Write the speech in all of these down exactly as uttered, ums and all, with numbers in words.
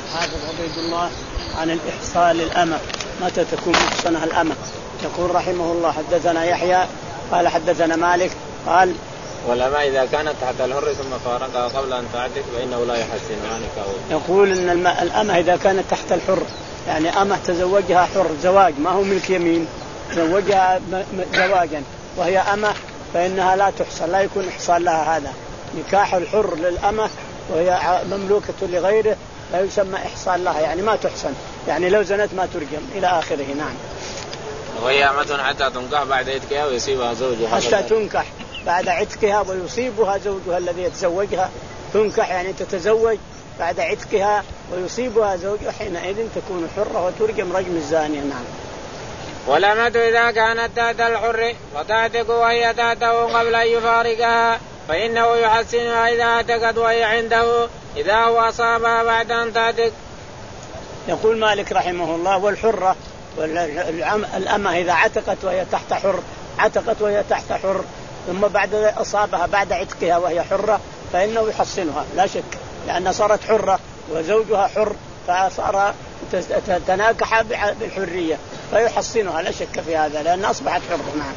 حافظ عبيد الله عن الإحصان للأمة، متى تكون محصنة الأمة. يقول رحمه الله حدثنا يحيى قال حدثنا مالك قال والأمة إذا كانت تحت الحر ثم فارقها قبل أن تعتق فإنه لا يحسن. يقول إن الأمة إذا كانت تحت الحر يعني أمة تزوجها حر زواج ما هو ملك يمين، تزوجها زواجا وهي أمة فإنها لا تحصن، لا يكون إحصان لها. هذا نكاح الحر للأمة وهي مملوكة لغيره لا يسمى إحصان لها، يعني ما تحصن، يعني لو زنت ما ترجم إلى آخره. نعم. وهي أمة حتى تنكح بعد عتقها ويصيبها زوجها. حتى تنكح بعد عتقها ويصيبها زوجها الذي يتزوجها. تنكح يعني تتزوج بعد عتقها ويصيبها زوجها، حينئذ تكون حرة وترجم رجم الزانية. نعم. والأمة إذا كانت تحت الحر وتعتق وهي تحته قبل أن يفارقها فإنه يحسنها إذا اعتقت وهي عنده إذا هو أصابها بعد أن تعتق. يقول مالك رحمه الله والحرة والأمة إذا عتقت وهي تحت حر عتقت وهي تحت حر ثم بعد أصابها بعد عتقها وهي حرة فإنه يحسنها لا شك، لأن صارت حرة وزوجها حر فصار تناكح بالحرية فيحسنها لا شك في هذا لأن أصبحت حرة. نعم.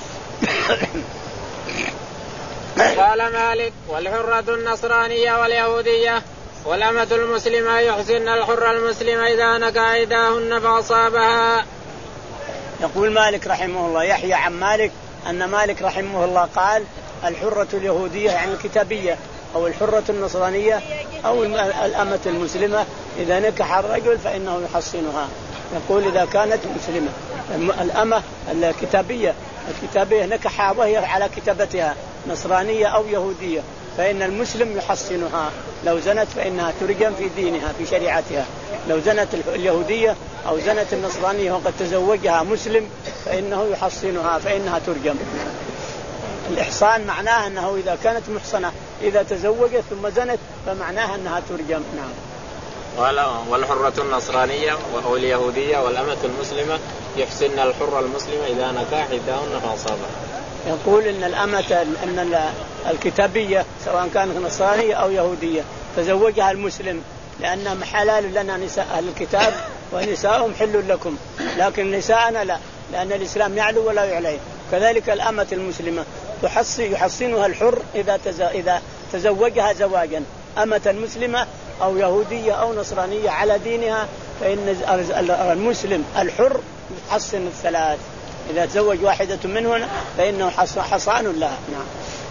قال مالك والحرة النصرانية واليهودية والأمة المسلمة يحسن الحر المسلم إذا نكح إحداهن فأصابها. يقول مالك رحمه الله يحيى عن مالك أن مالك رحمه الله قال الحرة اليهودية يعني الكتابية أو الحرة النصرانية أو الأمة المسلمة إذا نكح الرجل فإنه يحسنها. يقول إذا كانت مسلمة. الأمة الكتابية الكتابية نكحها وهي على كتابتها نصرانية أو يهودية فإن المسلم يحسنها، لو زنت فإنها ترجم في دينها في شريعتها. لو زنت اليهودية أو زنت النصرانية وقد تزوجها مسلم فإنه يحسنها فإنها ترجم. الإحصان معناه أنه إذا كانت محصنة إذا تزوجت ثم زنت فمعناها أنها ترجم. نعم. والحرة النصرانية أو اليهودية والأمة المسلمة يحسن الحر المسلم إذا نكح إحداهن فأصابها. يقول إن الأمة أن الكتابية سواء كانت نصرانية أو يهودية تزوجها المسلم لأنها حلال لنا نساء أهل الكتاب ونساءهم حل لكم، لكن نساءنا لا، لأن الإسلام يعلو ولا يعلي. كذلك الأمة المسلمة يحصنها الحر إذا إذا تزوجها زواجا أمة مسلمة أو يهودية أو نصرانية على دينها فإن المسلم الحر يحصن الثلاث. إذا تزوج واحدة منهن فإنه حصان لها. نعم.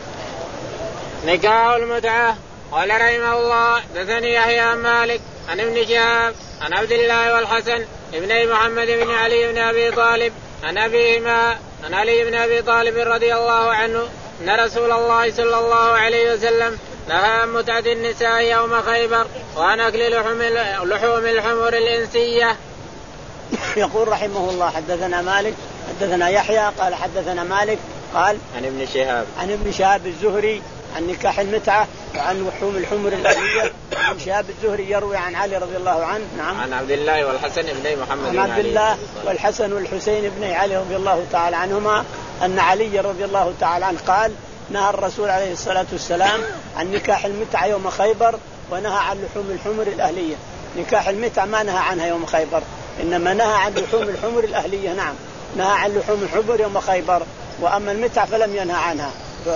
نكاح المتعة. قال رحمه الله حدثني يحيى عن مالك عن ابن شهاب عن عبد الله والحسن ابن محمد بن علي بن أبي طالب عن أبيهما عن علي بن أبي طالب رضي الله عنه أن رسول الله صلى الله عليه وسلم نهى عن متعة النساء يوم خيبر وعن أكل لحوم الحمر الإنسية. يقول رحمه الله حدثنا مالك حدثنا يحيى قال حدثنا مالك قال عن ابن شهاب عن ابن شهاب الزهري عن نكاح المتعة وعن لحوم الحمر الأهلية. ابن شهاب الزهري يروي عن علي رضي الله عنه. نعم. عن عبد الله والحسن ابن محمد عن عبد الله والحسن والحسين ابن علي رضي الله تعالى عنهما أن علي رضي الله تعالى عنه قال نهى الرسول عليه الصلاة والسلام عن نكاح المتعة يوم خيبر ونهى عن لحوم الحمر الأهلية. نكاح المتعة ما نهى عنها يوم خيبر إنما نهى عن لحوم الحمر الأهلية. نعم. نهى عن لحوم الحمر يوم خيبر وأما المتعة فلم ينهى عنها.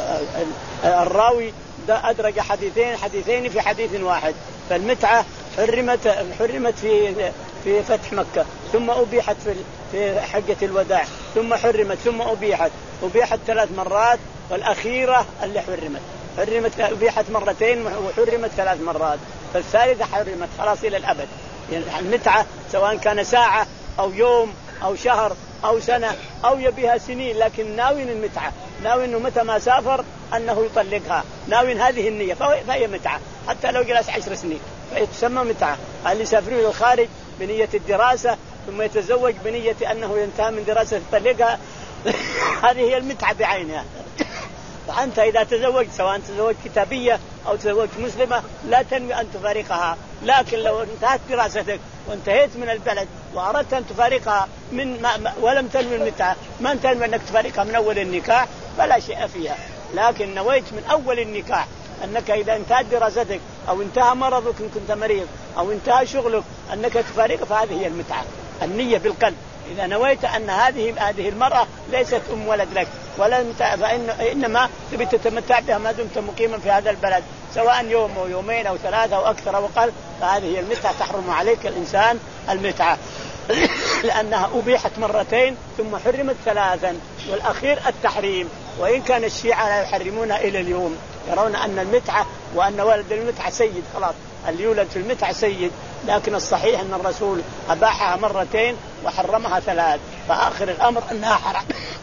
الراوي أدرج حديثين حديثين في حديث واحد. فالمتعة حرمت حرمت في في فتح مكة ثم أبيحت في في حجة الوداع ثم حرمت ثم أبيحت أبيحت ثلاث مرات والأخيرة اللي حرمت حرمت أبيحت مرتين وحرمت ثلاث مرات فالثالثة حرمت خلاص إلى الأبد. يعني المتعة سواء كان ساعة أو يوم أو شهر أو سنة أو يبيها سنين لكن ناوين المتعة ناوي إنه متى ما سافر أنه يطلقها ناوين هذه النية فهي متعة حتى لو جلس عشر سنين فيتسمى متعة. اللي يسافرون للخارج بنية الدراسة ثم يتزوج بنية أنه ينتهى من دراسة يطلقها هذه هي المتعة بعينها. فأنت إذا تزوجت سواء تزوج كتابية أو تزوج مسلمة لا تنوي أن تفارقها، لكن لو انتهت دراستك وانتهيت من البلد وأردت أن تفارقها من ما ولم تنوي المتعة ما تنوي أنك تفارقها من أول النكاح فلا شيء فيها، لكن نويت من أول النكاح أنك إذا انتهت دراستك أو انتهى مرضك إن كنت مريض أو انتهى شغلك أنك تفارق، فهذه هي المتعة. النية بالقلب، إذا نويت أن هذه هذه المرأة ليست أم ولد لك ولا فإن إنما تبي تتمتع بها ما دمت مقيما في هذا البلد، سواء يوم أو يومين أو ثلاثة أو أكثر أو أقل، فهذه هي المتعة. تحرم عليك الإنسان المتعة لأنها أبيحت مرتين ثم حرمت ثلاثا، والأخير التحريم. وإن كان الشيعة لا يحرمونها إلى اليوم، يرون أن المتعة وأن ولد المتعة سيد، خلاص اللي يولد في المتعة سيد، لكن الصحيح أن الرسول أباحها مرتين وحرمها ثلاث، فآخر الأمر أنها حرام.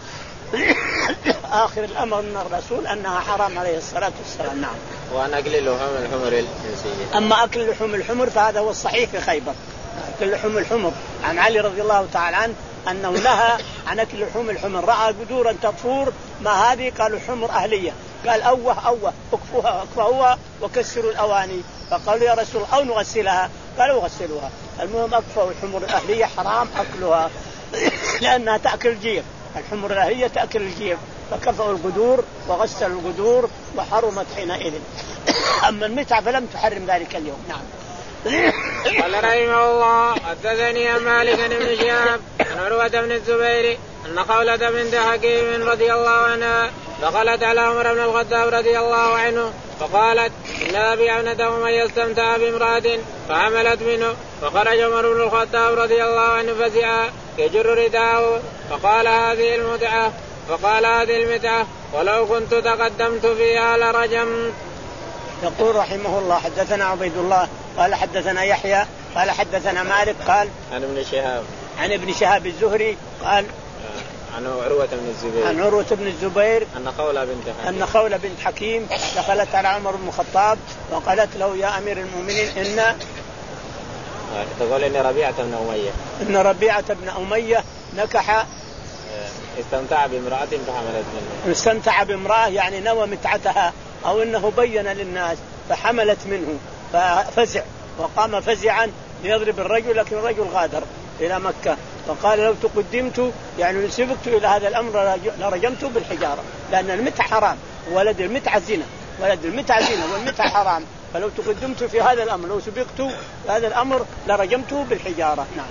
آخر الأمر من الرسول أنها حرام عليه الصلاة والسلام. نعم. وأن أكل لحوم الحمر الإنسية. أما أكل لحوم الحمر فهذا هو الصحيح في خيبر، أكل لحوم الحمر عن علي رضي الله تعالى عنه أنه نهى عن أكل لحوم الحمر، رأى قدورا تطفور، ما هذه؟ قالوا حمر أهلية، قال أوه أوه اكفوها اكفوها وكسروا الأواني، فقالوا يا رسول أو نغسلها، قالوا غسلوها. المهم أكفوا الحمر الأهلية حرام أكلها لأنها تأكل الجيف، الحمر الأهلية تأكل الجيف، فكفوا القدور وغسلوا القدور وحرمت حينئذ. أما المتعة فلم تحرم ذلك اليوم. نعم. قال رحمه الله حدثني عن مالك بن شهاب عن عروة بن الزبير أن خولة بنت حكيم رضي الله عنها دخلت على عمر بن الخطاب رضي الله عنه فقالت إن أبي ابنته من يستمتع بامرأة فحملت منه، فخرج عمر بن الخطاب رضي الله عنه فزعا يجر رداءه فقال هذه المتعة فقال هذه المتعة ولو كنت تقدمت فيها لرجمت. يقول رحمه الله حدثنا عبيد الله قال حدثنا يحيى قال حدثنا مالك قال عن ابن شهاب عن ابن شهاب الزهري قال عن عروة بن الزبير عن عروة بن الزبير أن خولة بنت حكيم أن خولة بنت حكيم دخلت على عمر بن الخطاب وقالت له يا أمير المؤمنين إن تقول إن ربيعة بن أمية إن ربيعة بن أمية نكح استمتع بامرأة فحملت منه. استمتع بامرأة يعني نوى متعتها أو إنه بين للناس فحملت منه، ففزع وقام فزعا ليضرب الرجل، لكن الرجل غادر إلى مكة، فقال لو تقدمت يعني سبقت إلى هذا الأمر لرجمته بالحجارة، لأن المتعة حرام، ولد المتعة زنا، ولد المتعة زنا والمتعة حرام، فلو تقدمت في هذا الأمر لو سبقت هذا الأمر لرجمته بالحجارة. نعم.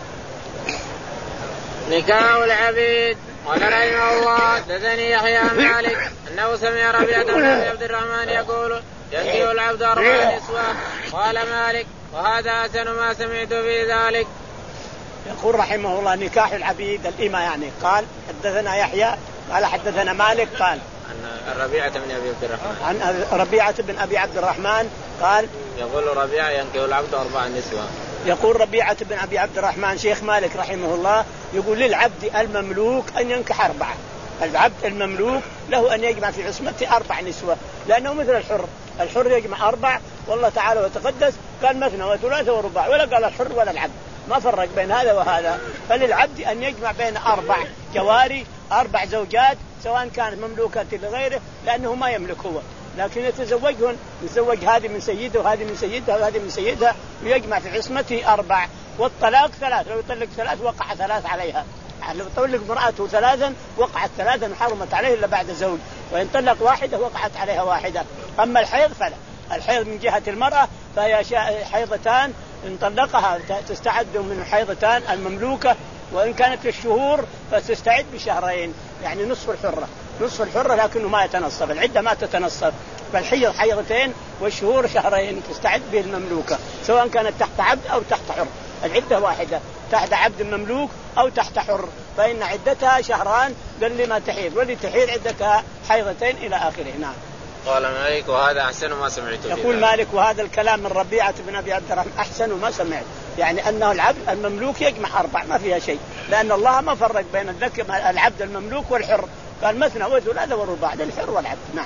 نكاح العبيد. قال رحمه الله حدثني يحيى عن مالك أنه سمع ربيعة بن عبد الرحمن يقول ينكح العبد أربع نسوة. قال مالك وهذا أحسن ما سمعت في ذلك. يقول رحمه الله نكاح العبيد الإمة يعني. قال حدثنا يحيى قال حدثنا مالك قال عن ربيعة بن أبي عبد الرحمن عن ربيعة بن أبي عبد الرحمن قال يقول ربيعة ينكح العبد أربع نسوة. يقول ربيعة بن أبي عبد الرحمن شيخ مالك رحمه الله يقول للعبد المملوك أن ينكح أربعة، العبد المملوك له أن يجمع في عصمته أربع نسوة، لأنه مثل الحر، الحر يجمع أربع، والله تعالى وتقدس قال مثنى وثلاثة ورباع، ولا قال الحر ولا العبد، ما فرق بين هذا وهذا، فللعبد أن يجمع بين أربع جواري، أربع زوجات، سواء كانت مملوكة لغيره لأنه ما يملك هو، لكن يتزوجهن، يتزوج هذه من سيده وهذه من سيدها وهذه من سيدها، ويجمع في عصمته أربع. والطلاق ثلاث، لو يطلق ثلاث وقع ثلاث عليها، لو طلق امرأته ثلاثا وقعت ثلاثا وحرمت عليه إلا بعد زوج، وإن طلق واحدة وقعت عليها واحدة. أما الحيض فلا، الحيض من جهة المرأة فهي حيضتان إن طلقها تستعد من حيضتان المملوكة، وإن كانت الشهور فتستعد بشهرين، يعني نصف الحرة، نصف الحرة لكنه ما يتنصف، العدة ما تتنصف، فالحيض حيضتين والشهور شهرين تستعد به المملوكة، سواء كانت تحت عبد أو تحت حر، العدة واحدة، تحت عبد مملوك أو تحت حر، فإن عدتها شهران قل ما تحيض، واللي تحيض عدتها حيضتين إلى آخره. نعم. قال مالك وهذا أحسن ما سمعت. يقول مالك وهذا الكلام من ربيعة بن أبي عبد الرحمن أحسن ما سمعت، يعني أنه العبد المملوك يجمع أربع ما فيها شيء، لأن الله ما فرق بين الذكر العبد المملوك والحر، قال مثنى وثلاثة ورباع للحر والعبد. نعم.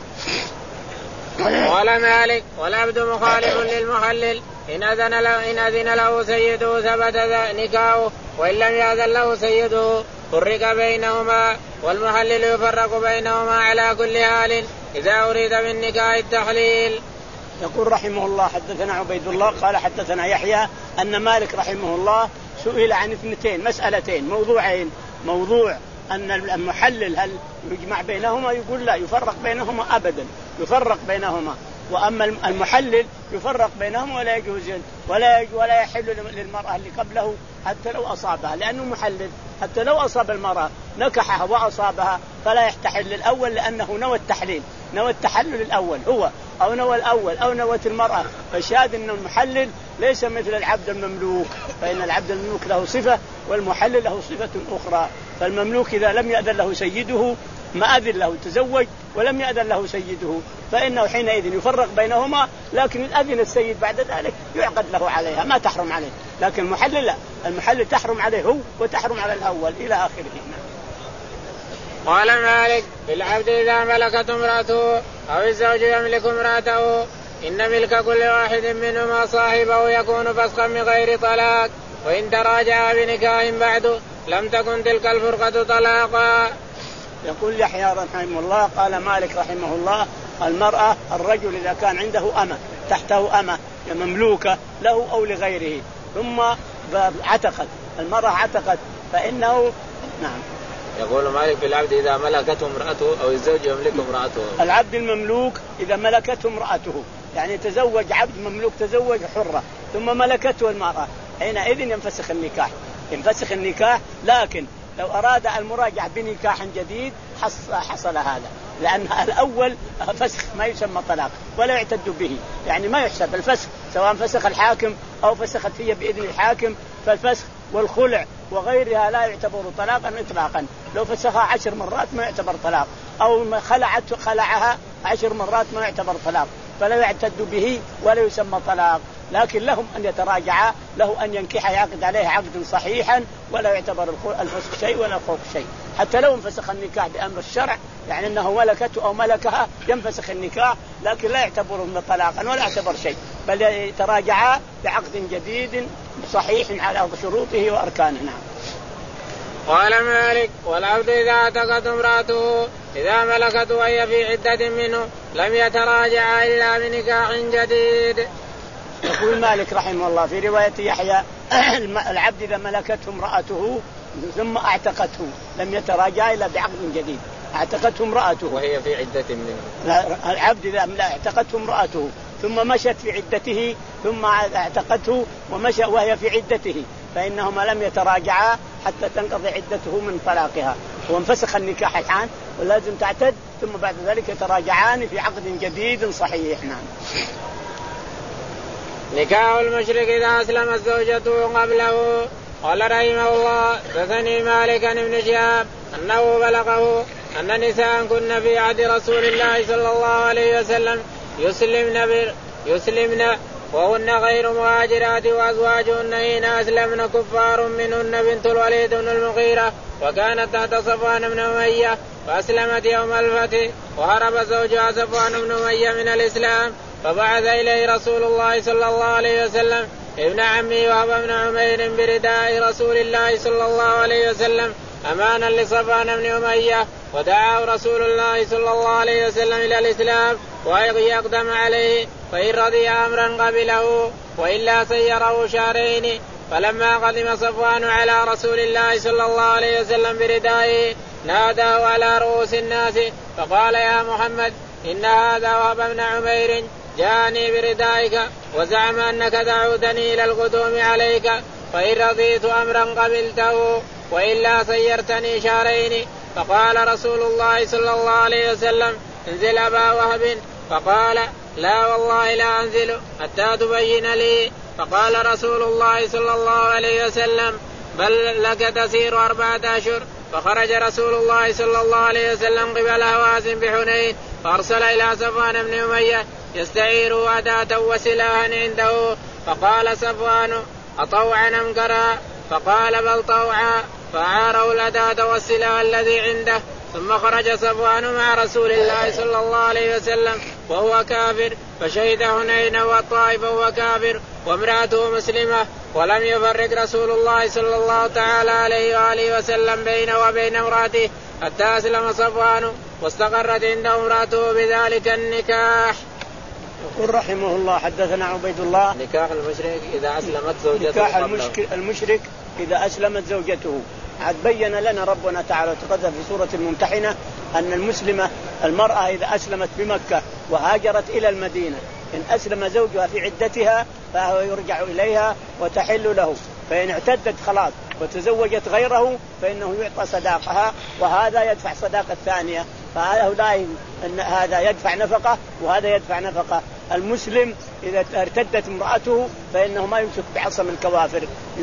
قال مالك والعبد مخالف للمحلل إن أذن له, إن أذن له سيده ثبت نكاحه، وإن لم يأذن له سيده فرق بينهما، والمحلل يفرق بينهما على كل حال إذا أريد بالنكاح التحليل. يقول رحمه الله حدثنا عبيد الله قال حدثنا يحيى أن مالك رحمه الله سئل عن اثنتين مسألتين موضوعين، موضوع أن المحلل هل يجمع بينهما، يقول لا يفرق بينهما أبدا، يفرق بينهما، وأما المحلل يفرق بينهم ولا يجوز ولا ولا يحل للمرأة اللي قبله حتى لو أصابها، لأنه محلل. حتى لو أصاب المرأة نكحها وأصابها فلا يحتحل الأول، لأنه نوى التحليل، نوى التحلل الأول هو، أو نوى الأول أو نوت المرأة. فالشاهد أن المحلل ليس مثل العبد المملوك، فإن العبد المملوك له صفة والمحلل له صفة أخرى. فالمملوك إذا لم يأذن له سيده ما أذن له تزوج، ولم يأذن له سيده فإنه حينئذ يفرق بينهما، لكن أذن السيد بعد ذلك يعقد له عليها ما تحرم عليه. لكن المحلل لا، المحلل تحرم عليه هو وتحرم على الأول إلى آخره. قال مالك في العبد إذا ملكت امرأته أو الزوج يملك امرأته إن ملك كل واحد منهما صاحبه يكون فسخا من غير طلاق، وإن تراجع بنكاح بعد لم تكن تلك الفرقة طلاقا. يقول يحيى رحمه الله قال مالك رحمه الله المرأة الرجل إذا كان عنده أمة تحته أمة مملوكة له أو لغيره ثم عتقت المرأة عتقت فإنه نعم. يقول مالك في العبد إذا ملكته امرأته أو الزوج يملك امرأته. العبد المملوك إذا ملكته امرأته، يعني تزوج عبد مملوك تزوج حرة ثم ملكته المرأة، حينئذ ينفسخ النكاح، ينفسخ النكاح. لكن لو أراد المراجع بنكاح جديد حصل هذا، لأن الأول فسخ ما يسمى طلاق ولا يعتد به، يعني ما يحسب الفسخ سواء فسخ الحاكم أو فسخت فيه بإذن الحاكم. فالفسخ والخلع وغيرها لا يعتبر طلاقا إطلاقا، لو فسخها عشر مرات ما يعتبر طلاق، أو خلعت خلعها عشر مرات ما يعتبر طلاق، فلا يعتد به ولا يسمى طلاق. لكن لهم أن يتراجعا، له أن ينكح يعقد عليه عقد صحيحا ولا يعتبر الفسخ شيء ولا الخلع شيء، حتى لو انفسخ النكاح بأمر الشرع، يعني أنه ملكته أو ملكها ينفسخ النكاح، لكن لا يعتبر طلاقا ولا يعتبر شيء، بل يتراجعا بعقد جديد صحيح على شروطه وأركانه. نعم. قال مالك والعبد إذا اعتقت امرأته إذا ملكت وهي في عدة منه لم يتراجع إلا بنكاح جديد. يقول مالك رحمه الله في رواية يحيى العبد إذا ملكته امرأته ثم اعتقته لم يتراجع إلا بعقد جديد. اعتقته امرأته وهي في عدة منه. العبد إذا اعتقته امرأته ثم مشت في عدته ثم اعتقته ومشى وهي في عدته فإنهما لم يتراجعا حتى تنقضي عدته من طلاقها، وانفسخ النكاح الآن ولازم تعتد، ثم بعد ذلك يتراجعان في عقد جديد صحيح. نعم. نكاح المشرك إذا أسلمت زوجته قبله. قال رحمه الله حدثني مالك عن ابن شهاب أنه بلغه أن نساء كن في عهد رسول الله صلى الله عليه وسلم يسلمن بر يسلمن وهن غير مهاجرات، وأزواجهن حين أسلمن كفار منهن بنت الوليد بن المغيرة وكانت تحت صفوان بن أمية، فأسلمت يوم الفتح وهرب زوجها صفوان بن أمية من الإسلام، فبعث إليه رسول الله صلى الله عليه وسلم ابن عمي وهب بن عمير برداء رسول الله صلى الله عليه وسلم أمانا لصفوان بن أمية، ودعاه رسول الله صلى الله عليه وسلم إلى الإسلام ويقدم عليه، فإن رضي أمرا قبله وإلا سيره شهرين. فلما قدم صفوان على رسول الله صلى الله عليه وسلم بردائه ناداه على رؤوس الناس فقال يا محمد إن هذا وهب بن عمير جاءني بردائك وزعم أنك دعوتني إلى القدوم عليك، فإن رضيت أمرا قبلته وإلا سيرتني شهرين. فقال رسول الله صلى الله عليه وسلم انزل أبا وهب، فقال لا والله لا أنزل حتى تبين لي. فقال رسول الله صلى الله عليه وسلم بل لك تسير أربعة أشهر. فخرج رسول الله صلى الله عليه وسلم قبل هوازن بحنين، فأرسل إلى صفوان بن أمية يستعير أداة وسلاحا عنده، فقال صفوان أطوعا أم كرها؟ فقال بل طوعا، فعاره الأداة والسلاح الذي عنده. ثم خرج صفوان مع رسول الله صلى الله عليه وسلم وهو كافر، فشهد حنين والطائف وهو كافر وامرأته مسلمة، ولم يفرق رسول الله صلى الله تعالى عليه وآله وسلم بينه وبين امرأته حتى أسلم صفوان واستقرت عنده امرأته بذلك النكاح. يقول رحمه الله حدثنا عبيد الله نكاح المشرك إذا أسلمت زوجته. نكاح المشرك إذا أسلمت زوجته. عاد بين لنا ربنا تعالى وتقدم في سورة الممتحنة أن المسلمة المرأة إذا أسلمت بمكة وهاجرت إلى المدينة إن أسلم زوجها في عدتها فهو يرجع إليها وتحل له، فإن اعتدت خلاص وتزوجت غيره فإنه يعطى صداقها، وهذا يدفع صداقة الثانية. فهؤلاء أن هذا يدفع نفقة وهذا يدفع نفقة. المسلم إذا ارتدت امرأته فإنه ما يمسك بعصا من الكوافر،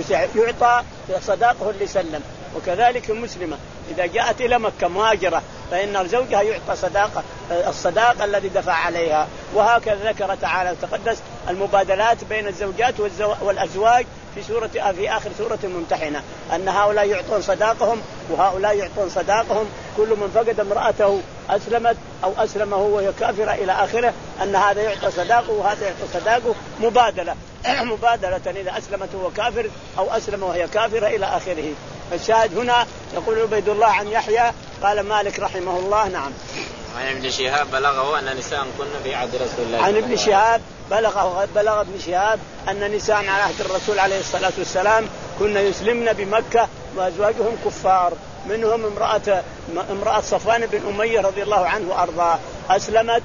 يعطى صداقه اللي سلم. وكذلك المسلمة إذا جاءت إلى مكة مهاجرة فإن زوجها يعطى صداقة الصداقة الذي دفع عليها. وهكذا ذكر تعالى وتقدس المبادلات بين الزوجات والأزواج في سورة في آخر سورة الممتحنة، أن هؤلاء يعطون صداقهم وهؤلاء يعطون صداقهم. كل من فقد امرأته أسلمت أو أسلمه وهي كافرة إلى آخره، أن هذا يعطى صداقه وهذا يعطى صداقه مبادلة مبادلة إذا أسلمت وهو كافر أو أسلم وهي كافرة إلى آخره. فالشاهد هنا يقول عبيد الله عن يحيى قال مالك رحمه الله. نعم. عن ابن شهاب بلغه أن نساء كن في عهد رسول الله. عن ابن شهاب بلغه بلغ ابن شهاب أن نساء على عهد الرسول عليه الصلاة والسلام كن يسلمن بمكة وأزواجهم كفار، منهم امرأة امرأة صفوان بن أمية رضي الله عنه وأرضاه أسلمت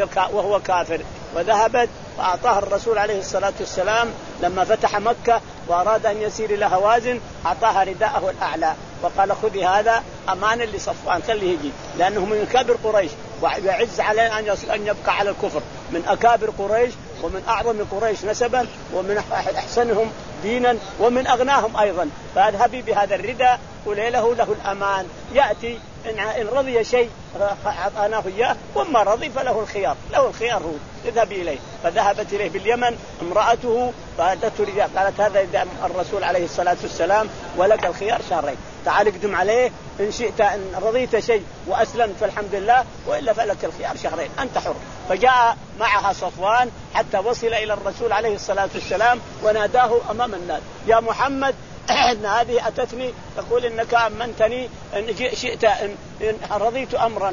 وهو كافر، وذهبت فأعطاها الرسول عليه الصلاة والسلام لما فتح مكة وأراد أن يسير إلى هوازن أعطاها رداءه الأعلى وقال خذي هذا أمانا لصفوان خليه يجي، لأنه من أكابر قريش ويعز عليه أن يبقى على الكفر، من أكابر قريش ومن أعظم قريش نسبا ومن أحسنهم دينا ومن أغناهم أيضا. فاذهبي بهذا الرداء وليله له الأمان، يأتي إن رضي شيء أعطاناه إياه وما رضي فله الخيار، له الخيار هو اذهبي إليه. فذهبت إليه باليمن امرأته فأتته رداء قالت هذا الرسول عليه الصلاة والسلام ولك الخيار شهرين، تعال اقدم عليه إن شئت إن رضيت شيء وأسلمت فالحمد لله، وإلا فلك الخيار شهرين أنت حر. فجاء معها صفوان حتى وصل إلى الرسول عليه الصلاة والسلام وناداه أمام الناس يا محمد إن هذه أتتني تقول إنك أمنتني إن شئت إن رضيت أمرا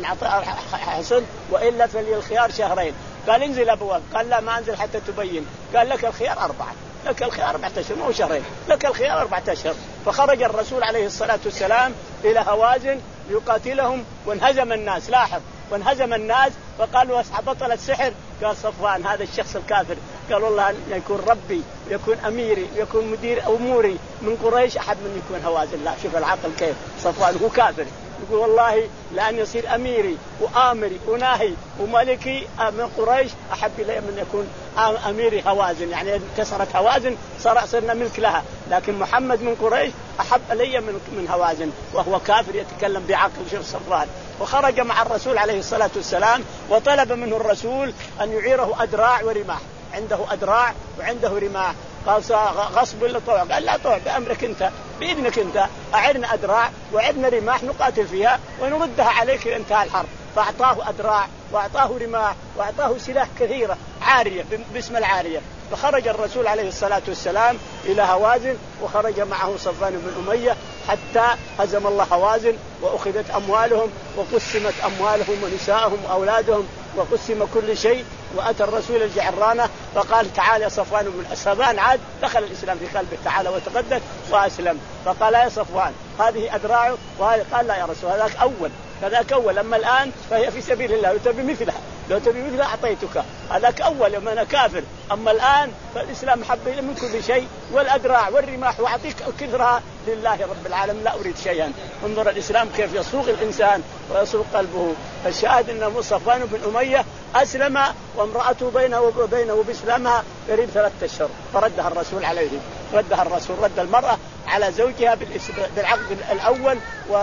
حصل وإلا فلي الخيار شهرين. قال انزل أبواب، قال لا ما أنزل حتى تبين، قال لك الخيار أربعة، لك الخيار أربعة أشهر مو شهرين، لك الخيار أربعة أشهر. فخرج الرسول عليه الصلاة والسلام إلى هوازن يقاتلهم وانهزم الناس، لاحظ وانهزم الناس فقالوا أصحاب بطل السحر. قال صفوان هذا الشخص الكافر قال والله أن يكون ربي يكون أميري يكون مدير أموري من قريش أحد من يكون هوازن. لا شوف العقل كيف، صفوان هو كافر يقول والله لأن يصير أميري وآمري وناهي وملكي من قريش أحب إلي من يكون أميري هوازن، يعني كسرت هوازن صار صرنا ملك لها، لكن محمد من قريش أحب إلي من من هوازن، وهو كافر يتكلم بعقل. شوف صفوان. وخرج مع الرسول عليه الصلاة والسلام وطلب منه الرسول أن يعيره أدراع ورماح، عنده أدراع وعنده رماح. قال غصب ولا طوع؟ قال لا طوع، بأمرك أنت بإذنك أنت، أعرنا أدراع وعدنا رماح نقاتل فيها ونردها عليك إذا انتهى الحرب. فأعطاه أدراع وأعطاه رماح وأعطاه سلاح كثيرة عارية باسم العارية. فخرج الرسول عليه الصلاة والسلام إلى هوازن وخرج معه صفوان بن أمية حتى هزم الله هوازن وأخذت أموالهم وقسمت أموالهم ونساءهم وأولادهم وقسم كل شيء. وأتى الرسول الجعرانة فقال تعال يا صفوان بن الصفوان، عاد دخل الإسلام في قلبه تعالى وتقدس وأسلم. فقال يا صفوان هذه أدراعه، وهذا قال لا يا رسول هذاك أول هذاك أول، أما الآن فهي في سبيل الله لو تبي مثلها لو تبي مثلها أعطيتك، هذاك أول يوم أنا كافر، أما الآن فالإسلام حب من كل شيء والأدراع والرماح وأعطيك كثرها لله رب العالمين لا أريد شيئا. انظر الإسلام كيف يسوق الإنسان ويسوق قلبه. فالشاهد أن صفوان بن أمية أسلم وامرأته بينه وبينه بإسلامها قريب ثلاثة أشهر، فردها الرسول عليه ردها الرسول رد المرأة على زوجها بالعقد الأول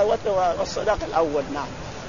والصداق الأول. نعم.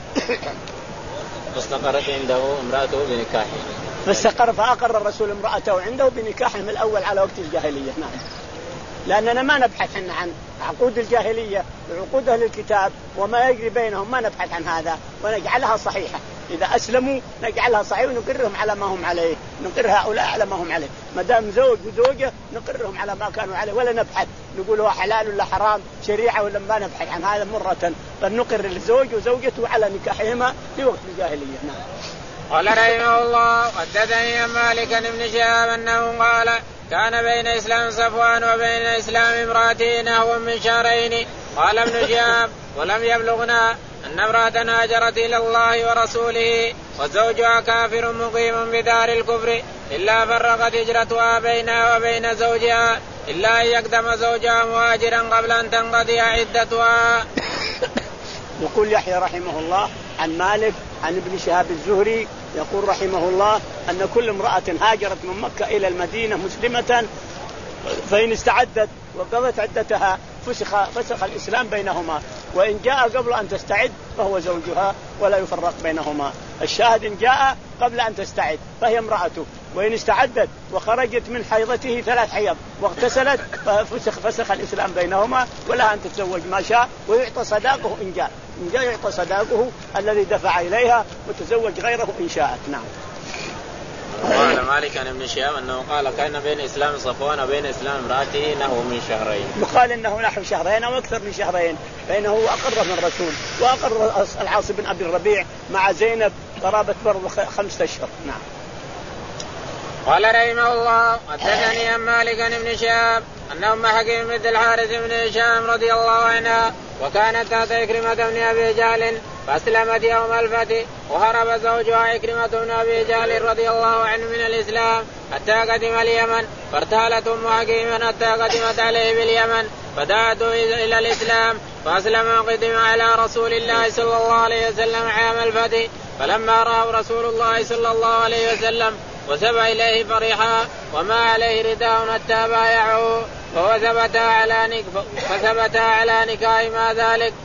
فاستقرت عنده امرأته بنكاحه فاستقر فأقر الرسول امرأته عنده بنكاحهم الأول على وقت الجاهلية. نعم. لأننا ما نبحث عن عقود الجاهلية وعقود أهل الكتاب وما يجري بينهم، ما نبحث عن هذا ونجعلها صحيحة. إذا أسلموا نجعلها صحيحة ونقرهم على ما هم عليه، نقر هؤلاء على ما هم عليه. ما دام زوج وزوجة نقرهم على ما كانوا عليه، ولا نبحث نقول هو حلال ولا حرام شريعة ولا ما نبحث عن هذا مرة، بل نقر الزوج وزوجته على نكاحهما في وقت الجاهلية. نعم. قال رحمه الله حدثني مالك بن شهاب أنه قال كان بين إسلام صفوان وبين إسلام امرأته نحو من شهرين. قال ابن شهاب ولم يبلغنا أن امرأة هاجرت إلى الله ورسوله وزوجها كافر مقيم بدار الكفر إلا فرقت هجرتها بينها وبين زوجها إلا أن يقدم زوجها مهاجرا قبل أن تنقضي عدتها. يقول يحيى رحمه الله عن مالك عن ابن شهاب الزهري يقول رحمه الله أن كل امرأة هاجرت من مكة إلى المدينة مسلمة فإن استعدت وقضت عدتها فسخ, فسخ الإسلام بينهما، وإن جاء قبل أن تستعد فهو زوجها ولا يفرق بينهما. الشاهد إن جاء قبل أن تستعد فهي امرأته، وإن استعدت وخرجت من حيضته ثلاث حيض واغتسلت ففسخ فسخ الإسلام بينهما، ولها أن تتزوج ما شاء ويعطى صداقه إن جاء إن جاء يعطى صداقه الذي دفع إليها وتزوج غيره إن شاءت. نعم. قال مالك عن ابن شهاب أنه قال كان بين إسلام صفوان وبين إسلام امرأته نحو من شهرين. يقال إنه نحو شهرين أو أكثر من شهرين، فإنه أقر من الرسول وأقر العاص بن أبي الربيع مع زينب قرابة برضو خمسة أشهر. نعم. قال رحمه الله حدثني عن مالك عن ابن شهاب أن أم حكيم بنت الحارث بن هشام رضي الله عنها وكانت تحت عكرمة بن أبي جهل فأسلمت يوم الفتح وهرب زوجها عكرمة بن أبي جهل رضي الله عنه من الإسلام حتى قدم اليمن، فارتحلت أم حكيم حتى قدمت عليه باليمن فدعته إلى الإسلام فأسلم وقدم على رسول الله صلى الله عليه وسلم عام الفتح، فلما رأى رسول الله صلى الله عليه وسلم وسب إليه فرحا وما عليه رداء حتى بايعه فثبتا على فثبتا على نكاح ما ذلك.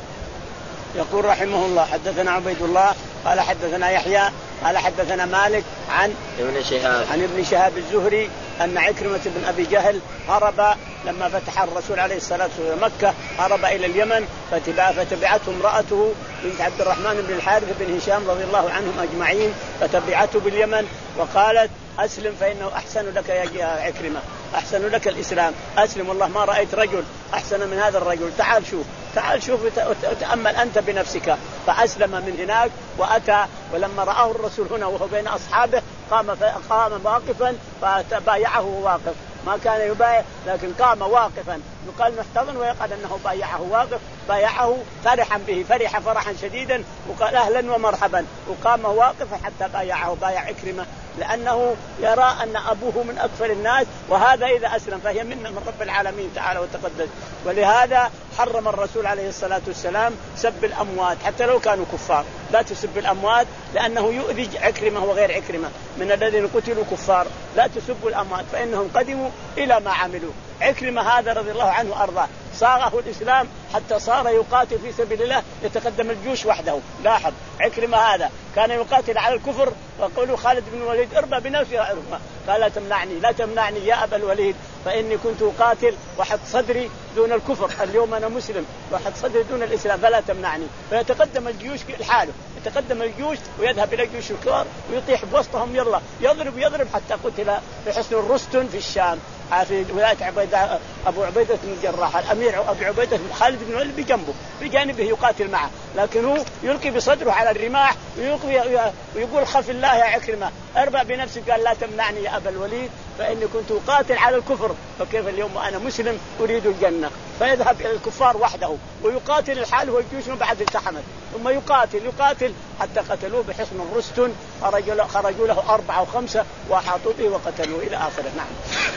يقول رحمه الله حدثنا عبيد الله قال حدثنا يحيى قال حدثنا مالك عن ابن شهاب عن ابن شهاب الزهري أن عكرمة بن أبي جهل هرب لما فتح الرسول عليه الصلاة والسلام مكة، هرب إلى اليمن فتبعته امرأته بنت عبد الرحمن بن الحارث بن هشام رضي الله عنهم أجمعين، فتبعته باليمن وقالت أسلم فإنه أحسن لك يا عكرمة، أحسن لك الإسلام، أسلم والله ما رأيت رجل أحسن من هذا الرجل، تعال شوف تعال شوف وتأمل أنت بنفسك. فأسلم من هناك وأتى، ولما رآه الرسول هنا وهو بين أصحابه قام قام واقفا فبايعه واقف، ما كان يبايع لكن قام واقفا، يقال محتضن ويقال أنه بايعه واقف، بايعه فرحا به، فرح فرحا شديدا وقال أهلا ومرحبا، وقام واقفا حتى بايعه بايع عكرمة، لأنه يرى أن أبوه من أكثر الناس، وهذا إذا أسلم فهي منة من رب العالمين تعالى وتقدس. ولهذا حرم الرسول عليه الصلاة والسلام سب الأموات حتى لو كانوا كفار، لا تسب الأموات لأنه يؤذي عكرمة وغير عكرمة من الذين قتلوا كفار، لا تسبوا الأموات فإنهم قدموا إلى ما عملوا. عكرمة هذا رضي الله عنه أرضاه صاغه الإسلام حتى صار يقاتل في سبيل الله، يتقدم الجيوش وحده. لاحظ عكرمة هذا كان يقاتل على الكفر، وقالوا خالد بن الوليد اربى بنفسه اربى، قال لا تمنعني لا تمنعني يا أبا الوليد فإني كنت أقاتل وحط صدري دون الكفر، اليوم أنا مسلم وحط صدري دون الإسلام فلا تمنعني. فيتقدم الجيوش لحاله، يتقدم الجيوش ويذهب إلى الجيوش الكفار ويطيح بوسطهم، يلا يضرب يضرب حتى قتل في حصن الرستن في الشام في ولاية عبيدة أبو عبيدة بن الجراح، الأمير أبو عبيدة بن خالد بن الوليد بجنبه بجانبه يقاتل معه، لكن هو يلقي بصدره على الرماح ويلقي ويقول خف الله يا عكرمة اربع بنفسك، قال لا تمنعني يا أبا الوليد فإني كنت أقاتل على الكفر، فكيف اليوم وأنا مسلم أريد الجنة. فيذهب إلى الكفار وحده ويقاتل الحال والجيوش بعد التحمت، ثم يقاتل يقاتل حتى قتلوه بحصن الرستن، خرجوا له أربعة وخمسة وحاطوا به وقتلوه إلى آخره. نعم.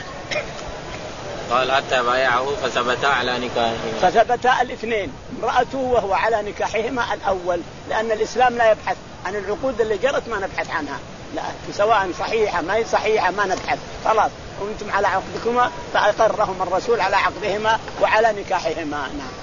قال حتى بايعه فثبتا على نكاحهما، فثبتا الاثنين امرأته وهو على نكاحهما الأول، لأن الإسلام لا يبحث عن العقود اللي جرت، ما نبحث عنها، لا سواء صحيحة ما هي صحيحة ما نبحث، خلاص وانتم على عقدكما، فأقرهم الرسول على عقدهما وعلى نكاحهما. نعم.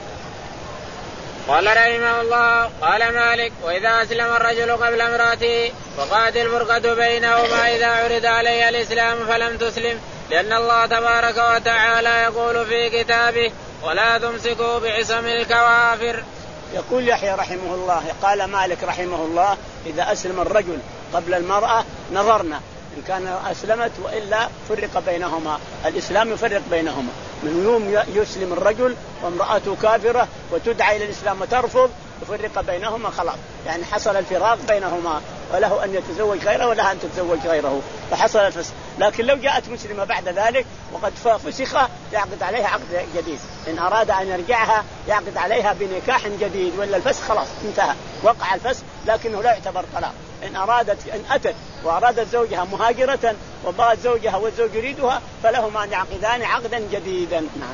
قال رحمه الله قال مالك وإذا أسلم الرجل قبل امرأته وقعت الفرقة بينهما إذا عرض عليه الإسلام فلم تسلم، لأن الله تبارك وتعالى يقول في كتابه ولا تمسكوا بعصم الكوافر. يقول يحيى رحمه الله قال مالك رحمه الله إذا أسلم الرجل قبل المرأة نظرنا إن كان أسلمت وإلا فرق بينهما، الإسلام يفرق بينهما، من يوم يسلم الرجل وامرأته كافرة وتدعى إلى الإسلام وترفض يفرق بينهما خلاص، يعني حصل الفراق بينهما، وله أن يتزوج غيره ولها أن تتزوج غيره، فحصل الفسخ. لكن لو جاءت مسلمة بعد ذلك وقد فسخ يعقد عليها عقد جديد، إن أراد أن يرجعها يعقد عليها بنكاح جديد، ولا الفسخ خلاص انتهى، وقع الفسخ لكنه لا يعتبر طلاق. إن أرادت إن أتت وأرادت زوجها مهاجرة وبغت زوجها والزوج يريدها فلهما أن يعقدان عقدا جديدا. نعم.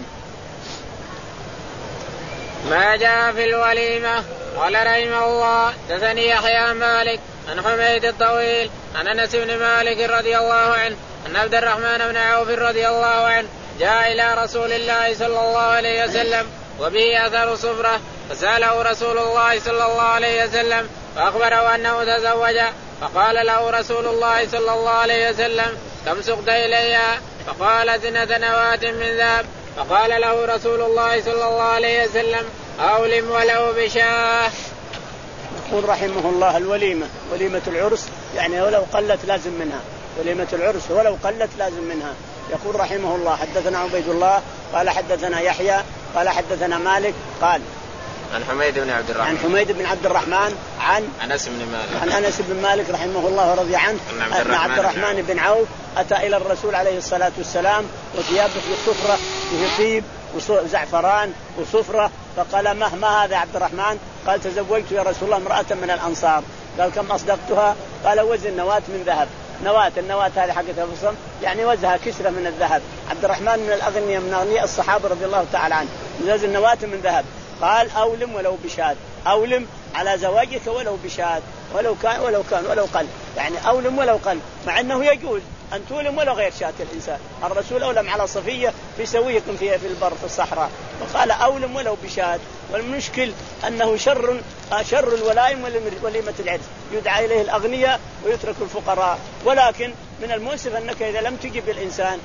ما جاء في الوليمة. قال رحمه الله حدثني يحيى مالك عن حميد الطويل عن أنس بن مالك رضي الله عنه أن عبد الرحمن بن عوف رضي الله عنه جاء إلى رسول الله صلى الله عليه وسلم وبه أثر صفرة، فسأله رسول الله صلى الله عليه وسلم فأخبره أنه تزوج، فقال له رسول الله صلى الله عليه وسلم كم سقت إليها؟ فقال زنة نواة من ذهب. فقال له رسول الله صلى الله عليه وسلم أولم ولو بشاه. يقول رحمه الله الوليمة وليمة العرس يعني ولو قلت لازم منها، وليمة العرس ولو قلت لازم منها. يقول رحمه الله حدثنا عبيد الله قال حدثنا يحيى قال حدثنا مالك قال عن حميد بن عبد الرحمن عن حميد بن عبد الرحمن عن أنس بن مالك عن أنس بن مالك رحمه الله ورضي عنه أن عبد الرحمن بن عوف أتى إلى الرسول عليه الصلاة والسلام وثيابه في صفرة فيه طيب وزعفران وصفرة، فقال ما ما هذا عبد الرحمن؟ قال تزوجت يا رسول الله امرأة من الأنصار. قال كم أصدقتها؟ قال وزن نواة من ذهب. نواة النواة هذه حقتها فصل يعني وزنها كسرة من الذهب. عبد الرحمن من الأغنياء من أغنياء الصحابة رضي الله تعالى عنه، وزن نواة من ذهب. قال أولم ولو بشاد، أولم على زواجك ولو بشاد ولو كان ولو كان ولو قل، يعني أولم ولو قل، مع أنه يجوز أن تولم ولا غير شاة الإنسان. الرسول أولم على صفية في سويق في في البر في الصحراء، وقال أولم ولو بشاد. والمشكل أنه شر شر الولايم وليمة العرس، يدعى إليه الأغنياء ويترك الفقراء. ولكن من المؤسف أنك إذا لم تجب الإنسان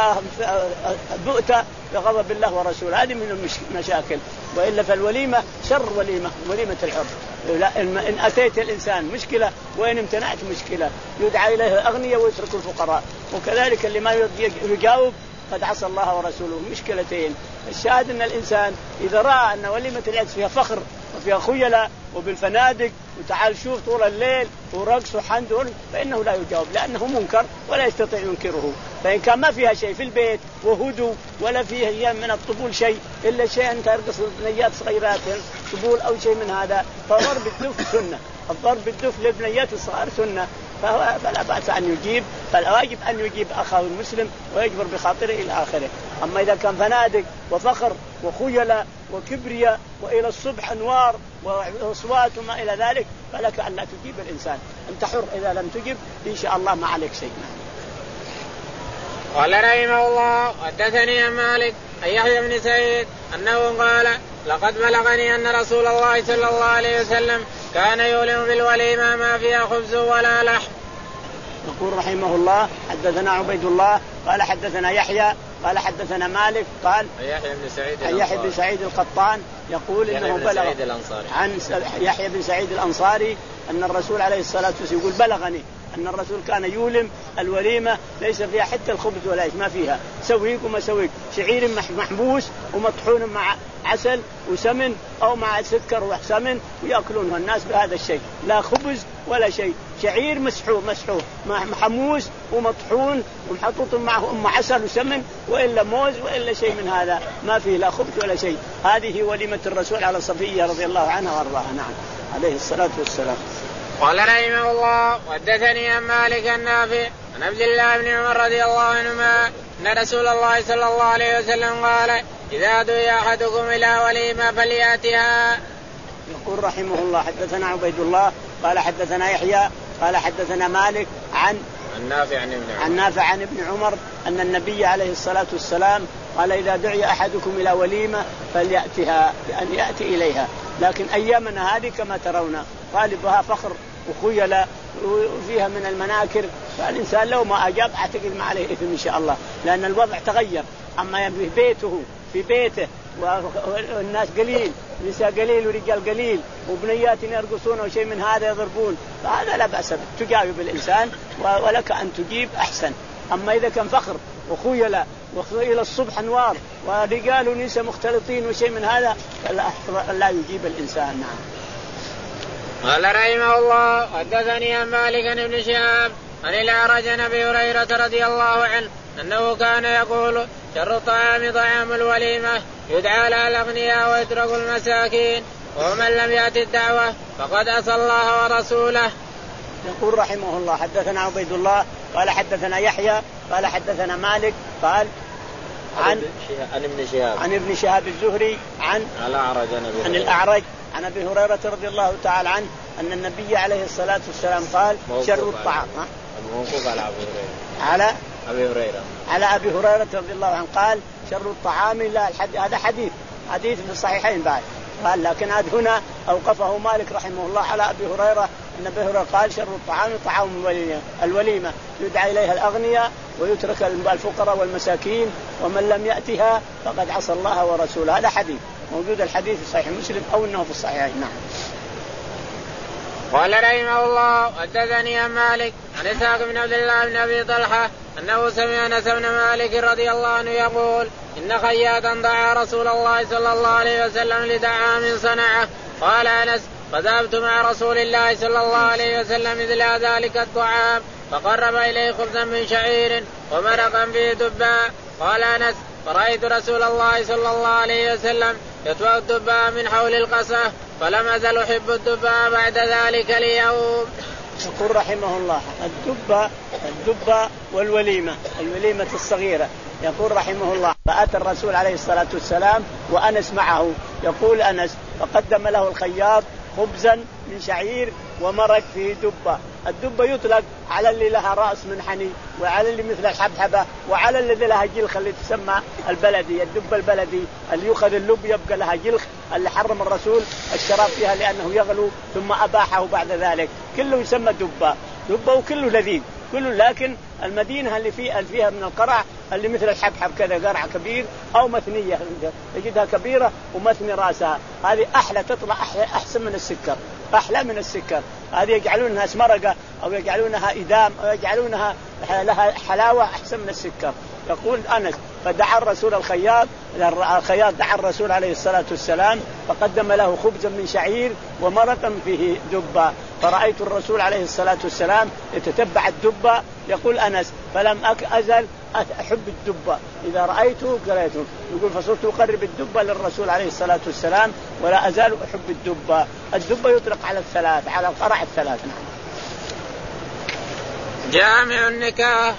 فبؤت بغضب الله ورسوله، هذه من المشاكل. وإلا فالوليمة شر وليمة وليمة العرس. إن أتيت الإنسان مشكلة وإن امتنعت مشكلة، يدعى إليه الأغنياء ويترك الفقراء. وكذلك اللي ما يجاوب قد عصى الله ورسوله. مشكلتين. الشاهد أن الإنسان إذا رأى أن وليمة العرس فيها فخر وفيها خيلة وبالفنادق وتعال شوف طول الليل ورقص وحند، فإنه لا يجاوب لأنه منكر ولا يستطيع ينكره. فإن كان ما فيها شيء في البيت وهدوء ولا فيها من الطبول شيء إلا شيء أنت ترقص بنيات صغيرات طبول أو شيء من هذا، فضرب الدف سنة، الضرب بالدف للبنيات الصغار سنة، فلا بأس أن يجيب، فالواجب أن يجيب أخاه المسلم ويجبر بخاطره إلى آخره. أما إذا كان فنادق وفخر وخيلة وكبرياء وإلى الصبح أنوار وأصوات وما إلى ذلك فلك أن لا تجيب الإنسان، أنت حر إذا لم تجب إن شاء الله ما عليك شيء. قال رحمه الله حدثني عن مالك عن يحيى بن سعيد أنه قال لقد بلغني أن رسول الله صلى الله عليه وسلم كان يولم بالوليمة ما فيها خبز ولا لحم. يقول رحمه الله حدثنا عبيد الله قال حدثنا يحيى قال حدثنا مالك قال يحيى بن سعيد يحيى بن سعيد القطان يقول انه بلغ عن يحيى بن سعيد الأنصاري ان الرسول عليه الصلاة والسلام يقول بلغني أن الرسول كان يولم الوليمة ليس فيها حتى الخبز ولا ما فيها سويق وما سويق، شعير محبوس ومطحون مع عسل وسمن أو مع سكر وسمن ويأكلونه الناس بهذا الشيء، لا خبز ولا شيء، شعير مسحوه مسحوه محموس ومطحون ومحطوط معه أم عسل وسمن وإلا موز وإلا شيء من هذا، ما فيه لا خبز ولا شيء. هذه وليمة الرسول على صفية رضي الله عنها وارضاها. نعم عليه الصلاة والسلام. قال رحمه الله وحدثني عن مالك النافع عن عبد الله بن عمر رضي الله عنهما أن رسول الله صلى الله عليه وسلم قال إذا دعي أحدكم إلى وليمة فليأتها. يقول رحمه الله حدثنا عبيد الله قال حدثنا يحيى قال حدثنا مالك عن النافع عن ابن عمر عن نافع عن ابن عمر أن النبي عليه الصلاة والسلام قال إذا دعي أحدكم إلى وليمة فليأتها، بأن يأتي إليها. لكن أيامنا هذه كما ترون غالبها فخر وخيلة وفيها من المناكر، فالإنسان لو ما أجاب أعتقد ما عليه إثم إن شاء الله، لأن الوضع تغير. أما في بيته في بيته والناس قليل، نساء قليل ورجال قليل وبنيات يرقصون وشيء من هذا يضربون، فهذا لا بأس تجاوب الإنسان ولك أن تجيب أحسن. أما إذا كان فخر وخيلة وإلى الصبح أنوار ورجال ونساء مختلطين وشيء من هذا لا يجيب الإنسان. نعم. قال رحمه الله حدثني عن مالك عن ابن شهاب عن الأعرج عن أبي هريرة رضي الله عنه أنه كان يقول شر الطعام طعام الوليمة يدعى لها الأغنياء ويترك المساكين ومن لم يأت الدعوة فقد عصى الله ورسوله. يقول رحمه الله حدثنا عبيد الله قال حدثنا يحيى قال حدثنا مالك قال عن عن ابن شهاب عن ابن شهاب الزهري عن الأعرج عن الأعرج عن أبي هريرة رضي الله تعالى عنه أن النبي عليه الصلاة والسلام قال شر الطعام الموقوف على أبي هريرة على أبي هريرة على أبي هريرة رضي الله عنه قال شر الطعام لا الحد... هذا حديث حديث في الصحيحين بعد قال لكن هذا هنا أوقفه مالك رحمه الله على أبي هريرة أن أبي هريرة قال شر الطعام طعام الوليمة يدعى إليها الأغنياء ويترك الفقراء والمساكين ومن لم يأتها فقد عصى الله ورسوله. هذا حديث موجود الحديث في صحيح مسلم أو أنه في الصحيحين. نعم. قال رحمه الله حدثني عن مالك عن إسحاق بن عبد الله بن أبي طلحة أنه سمع أنس بن مالك رضي الله عنه يقول إن خياطا دعا رسول الله صلى الله عليه وسلم لطعام صنعه. قال أنس فذهبت مع رسول الله صلى الله عليه وسلم مثل ذلك الطعام فقرب إليه خبزا من شعير ومرقا فيه دباء. قال أنس فرأيت رسول الله صلى الله عليه وسلم يطوى الدباء من حول القصة فلم أزل أحب الدباء بعد ذلك اليوم. يقول رحمه الله الدباء الدباء والوليمة الوليمة الصغيرة. يقول رحمه الله فأتى الرسول عليه الصلاة والسلام وأنس معه. يقول أنس فقدم له الخياط خبزا من شعير ومرق فيه دبة. الدبة يطلق على اللي لها رأس منحني وعلى اللي مثل الحبحبة وعلى اللي لها جلخ اللي تسمى البلدي. الدبة البلدي اللي يؤخذ اللب يبقى لها جلخ اللي حرم الرسول الشراب فيها لأنه يغلو ثم أباحه بعد ذلك. كله يسمى دبة دبة وكله لذيذ كله. لكن المدينة اللي فيها فيها من القرع اللي مثل الحبحب كذا قرع كبير أو مثنية تجدها كبيرة ومثني رأسها هذه أحلى تطلع أحلى أحسن من السكر أحلى من السكر. هذه يجعلونها اسمرقة أو يجعلونها إدام أو يجعلونها لها حلاوة أحسن من السكر. يقول أنس فدعا الرسول الخياط الخياط دعا الرسول عليه الصلاة والسلام فقدم له خبزا من شعير ومرقا فيه دبة. فرأيت الرسول عليه الصلاة والسلام يتتبع الدبة. يقول أنس فلم أزل أحب الدبة إذا رأيته قريته. يقول فصرت أقرب الدبة للرسول عليه الصلاة والسلام ولا أزال أحب الدبة. الدبة يطلق على الثلاث على القرع الثلاث. جامع النكاح.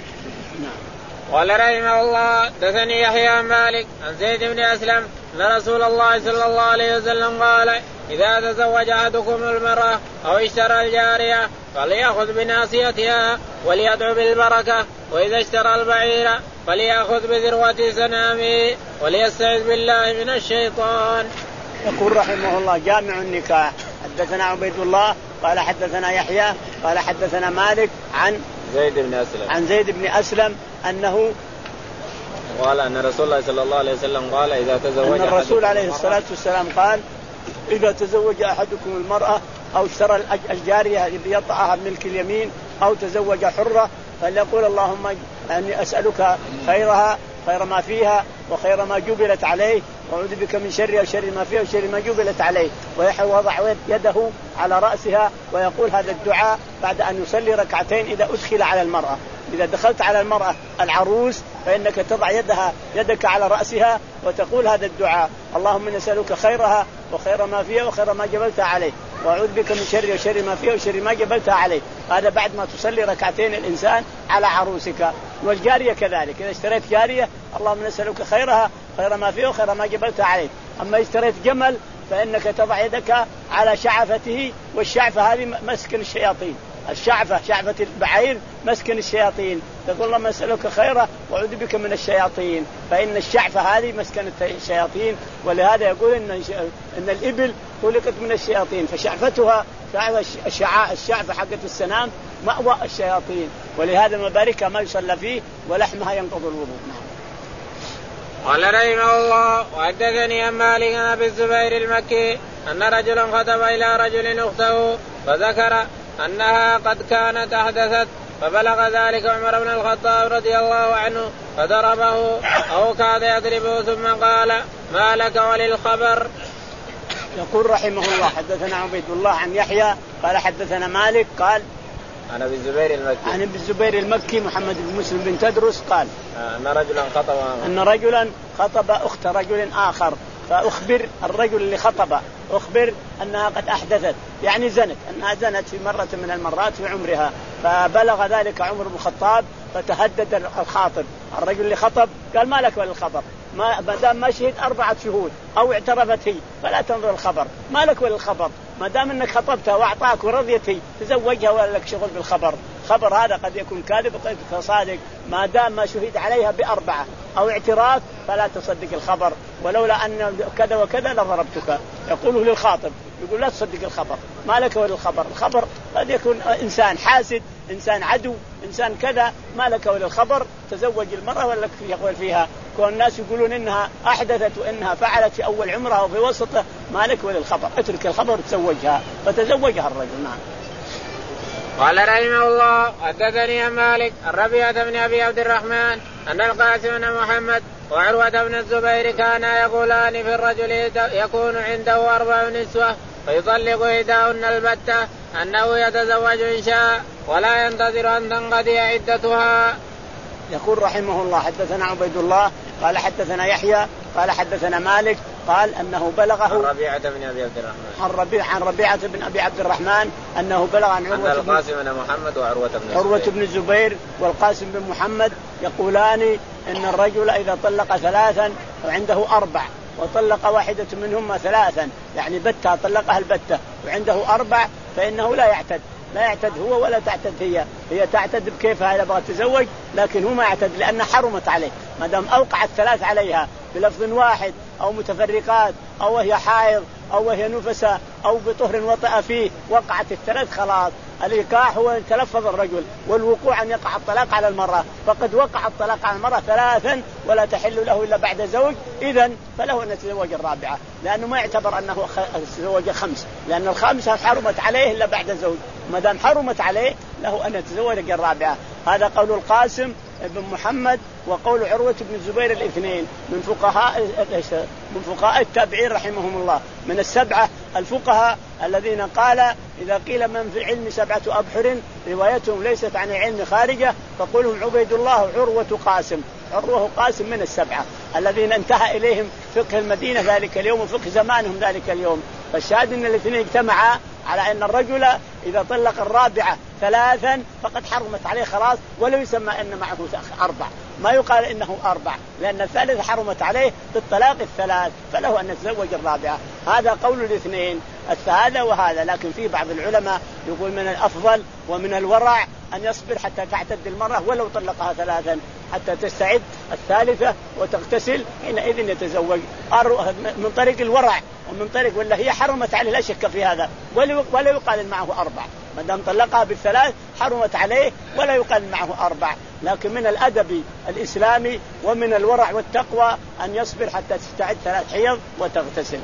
قال رحمه الله دثني يحيى عن مالك عن زيد بن أسلم أن رسول الله صلى الله عليه وسلم قال إذا تزوج أحدكم المرأة أو اشترى الجارية فليأخذ بناصيتها وليدعو بالبركة وإذا اشترى البعير فليأخذ بذروة سنامه وليستعذ بالله من الشيطان. يقول رحمه الله جامع النكاح. حدثنا عبيد الله قال حدثنا يحيى قال حدثنا مالك عن زيد بن أسلم عن زيد بن أسلم أنه قال أن رسول الله صلى الله عليه وسلم قال إذا تزوج أن الرسول عليه الصلاة والسلام قال إذا تزوج أحدكم المرأة أو اشترى الجارية اللي يطعها بملك اليمين أو تزوج حرة فليقول اللهم أني أسألك خيرها خير ما فيها وخير ما جبلت عليه وأعوذ بك من شر وشر ما فيها وشر ما جبلت عليه. ويضع يده على رأسها ويقول هذا الدعاء بعد أن يصلي ركعتين إذا أدخل على المرأة. إذا دخلت على المرأة العروس فإنك تضع يدها يدك على رأسها وتقول هذا الدعاء اللهم نسألك خيرها وخير ما فيها وخير ما جبلتها عليه وأعوذ بك من شر وشر ما فيها وشر ما جبلتها عليه. هذا بعد ما تصلي ركعتين الإنسان على عروسك. والجارية كذلك إذا اشتريت جارية اللهم نسألك خيرها خير ما فيها وخير ما جبلتها عليه. أما اشتريت جمل فإنك تضع يدك على شعفته والشعفة هذه مسكن الشياطين. الشعفة شعفة البعير مسكن الشياطين. تقول اللهم نسألك خيره وأعوذ بك من الشياطين فإن الشعفة هذه مسكن الشياطين. ولهذا يقول إن إن الإبل خلقت من الشياطين فشعفتها شعفة الشعفة حقت السنام مأوى الشياطين. ولهذا مباركها ما يصلى فيه ولحمها ينقض الوضوء. قال رحمه الله وحدثني عن مالك عن أبي الزبير المكي أن رجلا خطب إلى رجل أخته فذكر أنها قد كانت أحدثت فبلغ ذلك عمر بن الخطاب رضي الله عنه فضربه أو كاد يضربه ثم قال ما لك وللخبر. يقول رحمه الله حدثنا عبيد الله عن يحيى قال حدثنا مالك قال عن ابي الزبير المكي عن ابي الزبير المكي محمد بن مسلم بن تدرس قال ان رجلا خطب ان رجلا خطب اخت رجل اخر فاخبر الرجل اللي خطب اخبر انها قد احدثت يعني زنت انها زنت في مره من المرات في عمرها فبلغ ذلك عمر بن الخطاب فتهدد الخاطب الرجل اللي خطب قال ما لك ولا الخبر ما دام ما شهد أربعة شهود أو اعترفت هي فلا تنظر الخبر ما لك ولا الخبر ما دام أنك خطبتها وأعطاك ورضيت هي تزوجها ولا لك شغل بالخبر خبر هذا قد يكون كاذب وقد يكون صادق ما دام ما شهد عليها بأربعة أو اعتراف فلا تصدق الخبر ولولا أن كذا وكذا لضربتك يقوله للخاطب يقول لا تصدق الخبر ما لك ولا الخبر الخبر قد يكون إنسان حاسد إنسان عدو إنسان كذا ما لك ولا الخبر تزوج المرأة ولا يقول فيها كون الناس يقولون إنها أحدثت وإنها فعلت في أول عمرها وفي وسطه ما لك ولا الخبر اترك الخبر وتزوجها فتزوجها الرجل. نعم. قال رحمه الله حدثني مالك الربيعة بن أبي عبد الرحمن أن القاسم بن محمد وعروة بن الزبير كانا يقولان في الرجل يكون عنده أربع نسوة فيطلق إحداهن البتة أنه يتزوج إن شاء ولا ينتظر أن تنقضي عدتها. يقول رحمه الله حدثنا عبيد الله قال حدثنا يحيى قال حدثنا مالك قال أنه بلغه الربيعة بن أبي عبد الرحمن عن ربيعة عن ربيعة بن أبي عبد الرحمن أنه بلغ عن عروة القاسم بن محمد وعروة بن عروة بن الزبير والقاسم بن محمد يقولان إن الرجل إذا طلق ثلاثا وعنده أربع وطلق واحدة منهما ثلاثا يعني بتة طلقها البتة وعنده أربع فإنه لا يعتد لا يعتد هو ولا تعتد هي هي تعتد بكيفها إذا بغت تزوج لكن هو ما يعتد لأن حرمت عليه ما دام أوقعت ثلاث عليها بلفظ واحد أو متفرقات أو وهي حائض أو وهي نفسة أو بطهر وطأ فيه وقعت الثلاث خلاص. الإيقاع هو أن تلفظ الرجل والوقوع أن يقع الطلاق على المرأة فقد وقع الطلاق على المرأة ثلاثا ولا تحل له إلا بعد زوج إذن فله أن يتزوج الرابعة لأنه ما يعتبر أنه تزوج خمس لأن الخامسة حرمت عليه إلا بعد زوج ما دام حرمت عليه له أن يتزوج الرابعة. هذا قول القاسم بن محمد وقول عروة بن الزبير الاثنين من فقهاء من فقهاء التابعين رحمهم الله من السبعة الفقهاء الذين قال إذا قيل من في العلم سبعة أبحر روايتهم ليست عن العلم خارجة فقولهم عبيد الله عروة قاسم عروة قاسم من السبعة الذين انتهى إليهم فقه المدينة ذلك اليوم وفقه زمانهم ذلك اليوم. فالشاهد أن الاثنين اجتمعا على أن الرجل إذا طلق الرابعة ثلاثا فقد حرمت عليه خلاص ولو يسمى أن معه أربع ما يقال إنه أربع لأن الثالث حرمت عليه بالطلاق الثلاث فله أن يتزوج الرابعة. هذا قول الاثنين هذا وهذا لكن في بعض العلماء يقول من الأفضل ومن الورع أن يصبر حتى تعتد المرأة ولو طلقها ثلاثا حتى تستعد الثالثة وتغتسل حينئذ يتزوج من طريق الورع ومن طريق ولا هي حرمت عليه لا شك في هذا ولا يقال معه أربع ما دام طلقها بالثلاث حرمت عليه ولا يقال معه أربع لكن من الأدب الإسلامي ومن الورع والتقوى أن يصبر حتى تستعد ثلاث حيض وتغتسل.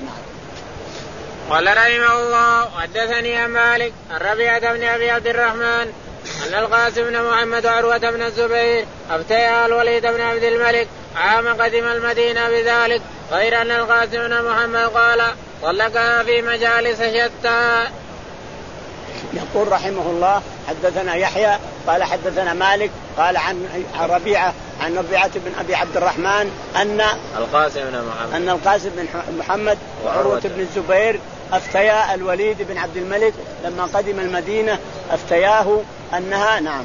قال رحمه الله حدثني مالك الربيعة بن أبي عبد الرحمن أن القاسم بن محمد وعروة بن الزبير أفتيا الوليد بن عبد الملك عام قدم المدينة بذلك غير أن القاسم بن محمد قال طلقها في مجالس شتى. يقول رحمه الله حدثنا يحيى قال حدثنا مالك قال عن ربيعة عن ربيعة بن أبي عبد الرحمن أن القاسم بن محمد أن القاسم بن محمد وعروة بن الزبير أفتيا الوليد بن عبد الملك لما قدم المدينة أفتياه أنها نعم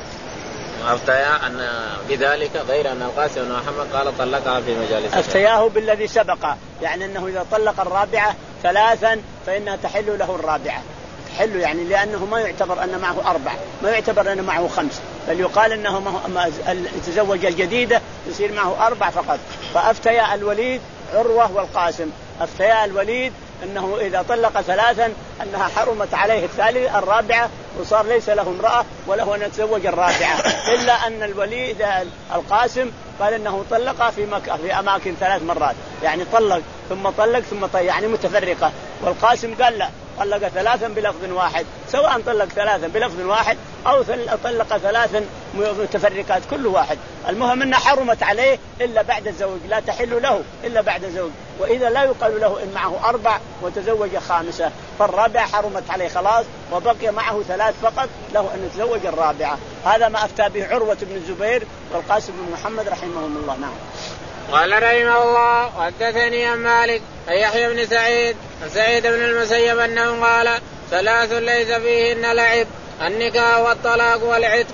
أفتيا أن بذلك غير أن القاسم بن محمد قال طلقها في مجالس أفتياه بالذي سبق يعني أنه إذا طلق الرابعة ثلاثا فإنها تحل له الرابعة حلو يعني لأنه ما يعتبر أن معه أربع ما يعتبر أن معه خمس بل يقال أنه ما تزوج الجديدة يصير معه أربع فقط. فأفتيا الوليد عروة والقاسم أفتيا الوليد أنه إذا طلق ثلاثا أنها حرمت عليه الثالث الرابعة وصار ليس له امرأة وله أن يتزوج الرابعة إلا أن الوليد القاسم قال أنه طلق في, مك... في أماكن ثلاث مرات يعني طلق ثم طلق ثم طلق يعني متفرقة والقاسم قال لا طلق ثلاثا بلفظ واحد، سواء طلق ثلاثا بلفظ واحد أو طلق ثلاثا متفرقات كل واحد، المهم أنها حرمت عليه إلا بعد الزوج، لا تحل له إلا بعد زوج. وإذا لا يقال له إن معه أربع وتزوج خامسة، فالرابعة حرمت عليه خلاص، وبقي معه ثلاث فقط له أن يتزوج الرابعة. هذا ما أفتى به عروة بن الزبير والقاسم بن محمد رحمهم الله. نعم. قال رحمه الله وحدثني عن مالك عن يحيى بن سعيد عن سعيد بن المسيب أنه قال ثلاث ليس فيهن لعب: النكاح والطلاق والعتق.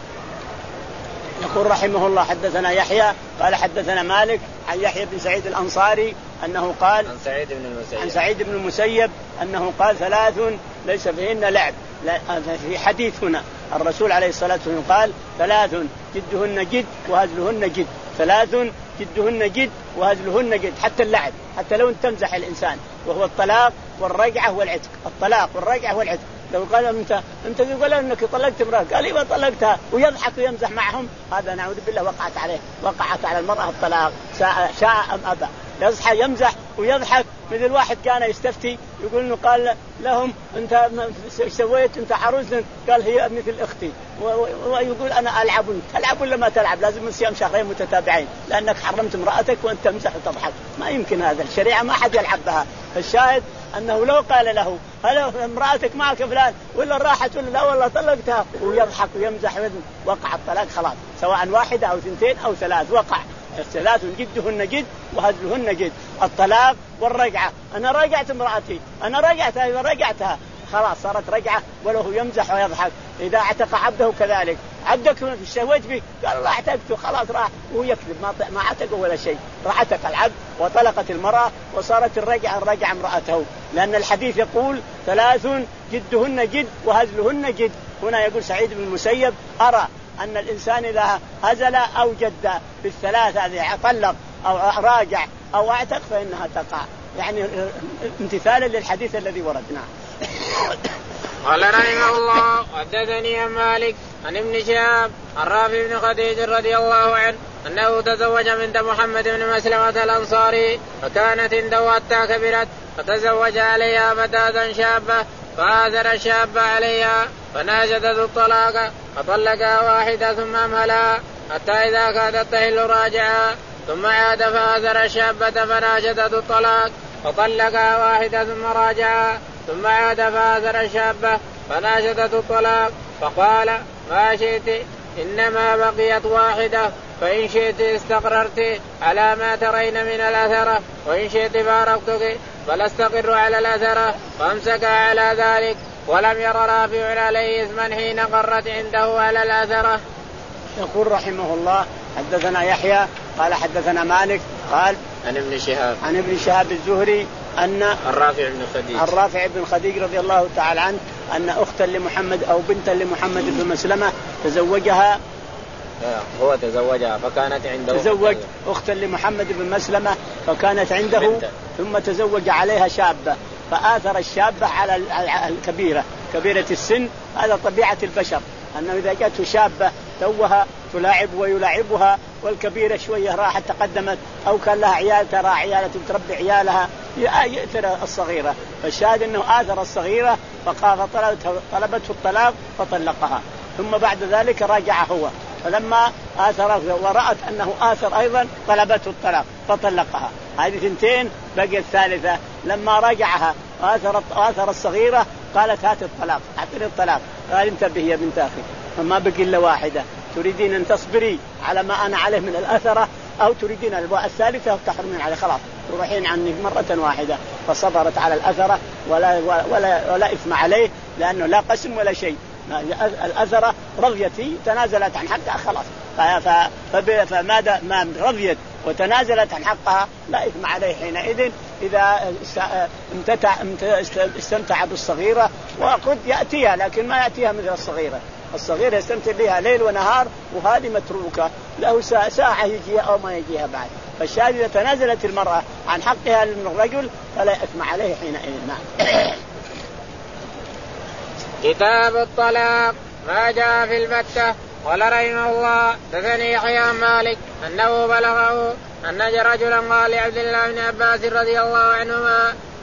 يقول رحمه الله حدثنا يحيى قال حدثنا مالك عن يحيى بن سعيد الأنصاري أنه قال عن سعيد بن المسيب عن سعيد بن المسيب أنه قال ثلاث ليس فيهن لعب. في حديث هنا الرسول عليه الصلاة والسلام قال ثلاث جدهن جد وهزلهن جد، ثلاث جدهن جد وهزلهن جد، حتى اللعب، حتى لو تمزح الإنسان، وهو الطلاق والرجعة والعتق. الطلاق والرجعة والعتق. لو قال انت انت تقول انك طلقت امراه، قال ايوه طلقتها، ويضحك ويمزح معهم، هذا نعوذ بالله وقعت عليه وقعت على المراه الطلاق شاء ام ابى. يصحى يمزح ويضحك، مثل واحد كان يستفتي يقول انه قال لهم انت سويت انت عروس، قال هي مثل اختي، ويقول انا العب. تلعب ولا ما تلعب؟ لازم الصيام شهرين متتابعين، لانك حرمت امراتك وانت تمزح وتضحك، ما يمكن هذا، الشريعه ما حد يلعب بها. الشاهد أنه لو قال له هل امرأتك معك فلان ولا راحت ولا لا والله طلقتها، ويضحك ويمزح وقع الطلاق خلاص، سواء واحدة أو اثنتين أو ثلاث وقع. الثلاث جدهن جد وهزلهن جد. الطلاق والرجعة، أنا رجعت امرأتي، أنا رجعتها، إذا رجعتها خلاص صارت رجعة، وله يمزح ويضحك. إذا اعتق عبده كذلك، عبدك شهوت به قال الله اعتقته خلاص راح، ويكذب ما ما اعتق ولا شيء، راح اعتق العبد وطلقت المرأة وصارت الرجعة رجع امرأته، لأن الحديث يقول ثلاث جدهن جد وهزلهن جد. هنا يقول سعيد بن المسيب أرى أن الإنسان إذا هزل أو جد بالثلاث هذه طلق أو راجع أو اعتق فإنها تقع، يعني امتثالا للحديث الذي ورد. نعم. قال رحمه الله حدثني عن مالك عن ابن شهاب عن رافع بن خديج رضي الله عنه أنه تزوج بنت محمد بن مسلمة الأنصاري، فكانت عنده حتى كبرت، فتزوج عليها فتاة شابة، فآثر الشاب عليها فناشدت الطلاق، فطلقها واحدة ثم أمهلها حتى إذا كادت تحل راجعها، ثم عاد فآثر الشابة فناشدت الطلاق، فطلقها واحدة ثم راجعها، ثم عاد فآثر الشابة فناشدت الطلاق، فقال ما شئت إنما بقيت واحدة، فإن شئت استقررت على ما ترين من الأثرة، وإن شئت فارقتك فلا استقر على الأثرة، فامسك على ذلك، ولم ير رافع عليه اسما حين قرت عنده على الأثرة. يقول رحمه الله حدثنا يحيى قال حدثنا مالك قال عن ابن شهاب عن ابن شهاب الزهري أن الرافع بن خديج الرافع بن خديج رضي الله تعالى عنه أن أختا لمحمد أو بنتا لمحمد بن مسلمة تزوجها، هو تزوجها فكانت عنده، تزوج أختا لمحمد بن مسلمة فكانت عنده بنت. ثم تزوج عليها شابة، فآثر الشابة على الكبيرة كبيرة السن. هذا طبيعة البشر، أنه إذا جاءته شابة توها تلاعب ويلاعبها، والكبيرة شوية راحت تقدمت أو كان لها عيال ترى عيالة تربي عيالها يأثر الصغيرة، فالشاهد أنه آثر الصغيرة فطلبته الطلاق فطلقها، ثم بعد ذلك راجع هو، فلما آثر ورأت أنه آثر أيضا طلبته الطلاق فطلقها. هذه ثنتين، بقي الثالثة لما رجعها آثر, آثر الصغيرة قالت هات الطلاق، أعطني الطلاق، قال انتبه يا بنت أخي، فما بقي إلا واحدة، تريدين أن تصبري على ما أنا عليه من الأثرة أو تريدين الثالثة وتحرمين عليه، خلاص تروحين عني مرة واحدة. فصبرت على الأثرة ولا, ولا, ولا إثم عليه، لأنه لا قسم ولا شيء، الأثرة رضيتي تنازلت عن حقها خلاص، فماذا ما رضيت وتنازلت عن حقها لا إثم عليه حينئذ إذا استمتع بالصغيرة، وقد يأتيها لكن ما يأتيها مثل الصغيرة. الصغيرة يستمتع بها ليل ونهار، وهذه متروكة له ساعة يجيها أو ما يجيها بعد. فالشاهد إذا تنازلت المرأة عن حقها من الرجل فلا إثم عليه حينئذ. نعم. كتاب الطلاق ما جاء في البتة. قال رحمه الله دثني يحيى عن مالك أنه بلغه أن رجلا قال لعبد الله بن عباس رضي الله عنهما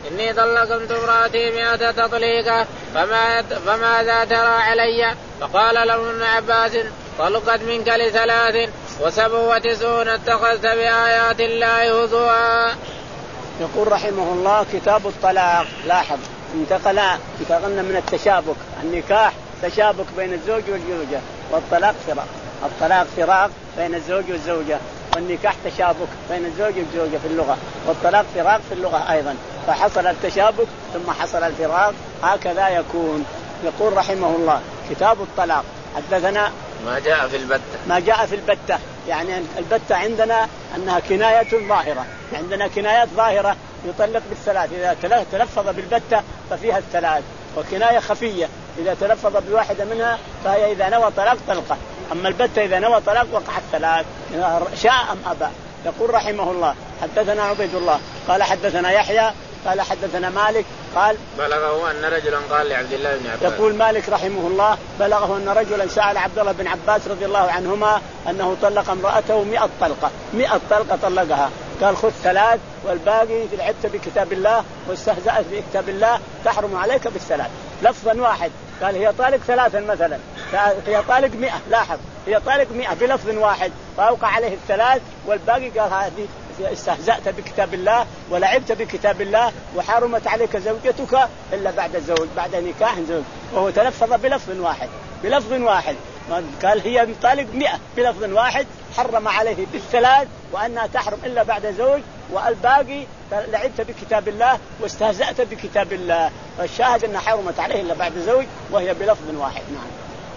إني طلقت امرأتي مئة تطليقة فما فماذا ترى علي؟ فقال له ابن عباس طلقت منك لثلاث وسبع وتسعون اتخذت بآيات الله هزوا. يقول رحمه الله كتاب الطلاق. لاحظ انتقل انتقلنا من التشابك، النكاح تشابك بين الزوج والزوجة، والطلاق فراق. الطلاق فراق بين الزوج والزوجة، والنكاح تشابك بين الزوج والزوجة في اللغة، والطلاق فراق في اللغة أيضا. فحصل التشابك ثم حصل الفراق، هكذا يكون. يقول رحمه الله كتاب الطلاق. حدثنا ما جاء في البتة. ما جاء في البتة، يعني البتة عندنا أنها كناية ظاهرة، عندنا كنايات ظاهرة يطلق بالثلاث، إذا تلفظ بالبتة ففيها الثلاث، وكناية خفية إذا تلفظ بواحدة منها فهي إذا نوى طلاق طلقة. أما البتة إذا نوى طلاق وقع الثلاث شاء أم أبى. يقول رحمه الله حدثنا عبيد الله قال حدثنا يحيى قال حدثنا مالك قال بلغه أن رجلا قال لعبد الله بن عباس. يقول مالك رحمه الله بلغه أن رجلا سأل عبد الله بن عباس رضي الله عنهما أنه طلق امرأته مئة طلقة، مئة طلقة طلقها، قال خذ ثلاث والباقي لعبت بكتاب الله واستهزأت بكتاب الله تحرم عليك بالثلاث. لفظا واحد قال هي طالق ثلاثا مثلا، هي طالق مئة، لاحظ هي طالق مئة بلفظ واحد، فأوقع عليه الثلاث والباقي قال هذه استهزأت بكتاب الله ولعبت بكتاب الله وحرمت عليك زوجتك إلا بعد الزوج، بعد نكاح زوج. وهو تلفظ بلفظ واحد بلفظ واحد قال هي طالق مئة بلفظ واحد، حرم عليه بالثلاث وأنها تحرم إلا بعد زوج، والباقي لعبت بكتاب الله واستهزأت بكتاب الله، فالشاهد أنها حرمت عليه إلا بعد زوج وهي بلفظ واحد. نعم.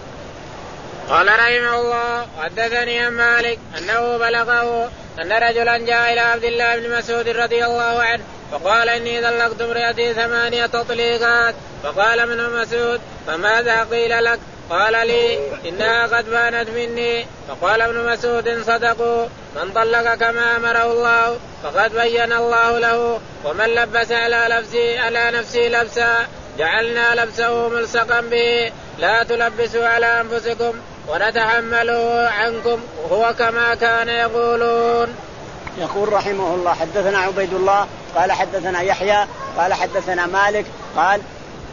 قال رحمه الله حدثني عن مالك أنه بلغه أن رجلا جاء إلى عبد الله بن مسعود رضي الله عنه فقال إني طلقت امرأتي ثمانية تطليقات، فقال ابن مسعود فماذا قيل لك؟ قال لي إنها قد بانت مني. فقال ابن مسعود صدقوا، من طلق كما أمره الله فقد بين الله له، ومن لبس على نفسه على نفسه لبسا جعلنا لبسه ملصقا به، لا تلبسوا على أنفسكم ونتحمله عنكم هو كما كان يقولون. يقول رحمه الله حدثنا عبيد الله قال حدثنا يحيى قال حدثنا مالك قال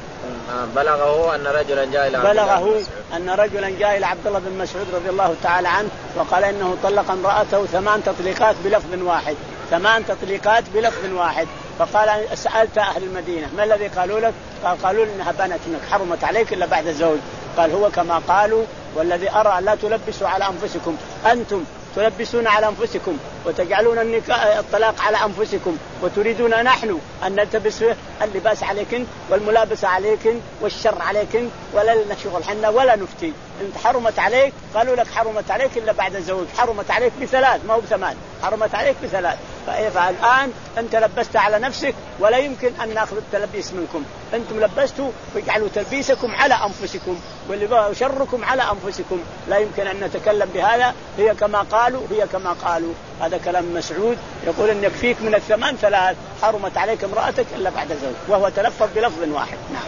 بلغه أن رجلا جاء إلى بلغه أن رجلا جاء إلى عبد الله بن مسعود رضي الله تعالى عنه وقال إنه طلق امرأته ثمان تطليقات بلفظ واحد، ثمان تطليقات بلفظ واحد. فقال سألت أهل المدينة ما الذي قالوا لك؟ قال قالوا إنها بانت منك حرمت عليك إلا بعد زوج. قال هو كما قالوا، والذي أرى لا تلبسوا على أنفسكم، أنتم تلبسون على أنفسكم وتجعلون الطلاق على أنفسكم، وتريدون نحن أن نلتبس اللباس عليكن والملابسة عليكن والشر عليكن ولا نشغل حنا ولا نفتي. انت حرمت عليك، قالوا لك حرمت عليك إلا بعد زوج، حرمت عليك بثلاث ما هو بثمان، حرمت عليك بثلاث. فالآن أنت لبست على نفسك ولا يمكن أن نأخذ التلبيس منكم، أنتم لبستوا فاجعلوا تلبيسكم على أنفسكم وشركم على أنفسكم، لا يمكن أن نتكلم بهذا. هي كما قالوا هي كما قالوا. هذا كلام مسعود يقول أن يكفيك من الثمان ثلاث، حرمت عليك امرأتك إلا بعد زوج، وهو تلفظ بلفظ واحد. نعم.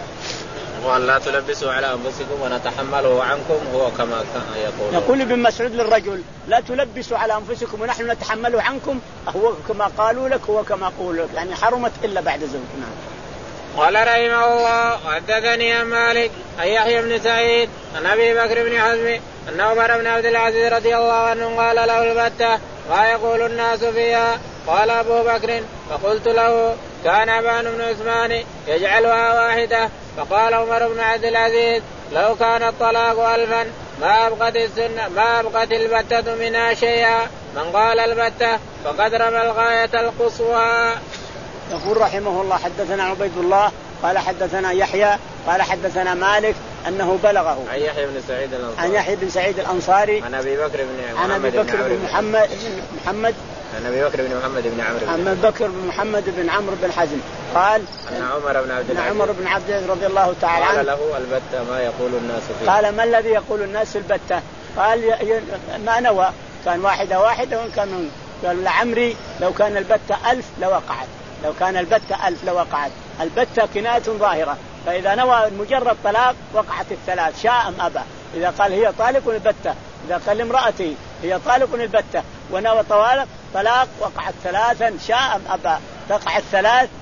وأن لا تلبسوا على أنفسكم ونتحمله عنكم هو كما كان يقول. يقول ابن مسعود للرجل لا تلبسوا على أنفسكم ونحن نتحمله عنكم، هو كما قالوا لك هو كما قولوا لك، يعني حرمت إلا بعد زوج. نعم. قال رحمه الله حدثني عن مالك عن يحيى بن سعيد عن أبي بكر بن حزم أن عمر بن عبد العزيز رضي الله عنه قال له البتة ما يقول الناس فيها؟ قال أبو بكر فقلت له كان أبان بن عثمان يجعلها واحدة. فقال عمر بن عبد العزيز لو كان الطلاق ألفا ما أبقت السنة ما أبقت البتة منها شيئا، من قال البتة فقد رمى الغاية القصوى. يقول رحمه الله حدثنا عبيد الله قال حدثنا يحيى قال حدثنا مالك أنه بلغه عن يحيى بن سعيد الأنصاري عن يحيى بن سعيد الأنصاري عن أبي بكر بن عن أبي بكر بن محمد محمد عن أبي بكر بن محمد بن عمرو عن أبي بكر بن محمد بن عمرو بن حزم قال أن عمر بن عبد العزيز عمر بن عبد العزيز رضي الله تعالى عنه قال له البتة ما يقول الناس فيه. قال ما الذي يقول الناس البتة؟ قال ما نوى، كان واحدة واحدة وكان قال لعمري لو كان البتة ألف لوقعت، لو كان البتة ألف لوقعت. البتة كناية ظاهرة، فإذا نوى مجرد طلاق وقعت الثلاث شاء أم أبى. إذا قال هي طالق البتة، إذا قال امرأتي هي طالق البتة ونوى طلاق طلاق وقعت ثلاثا شاء أم أبى، تقع الثلاث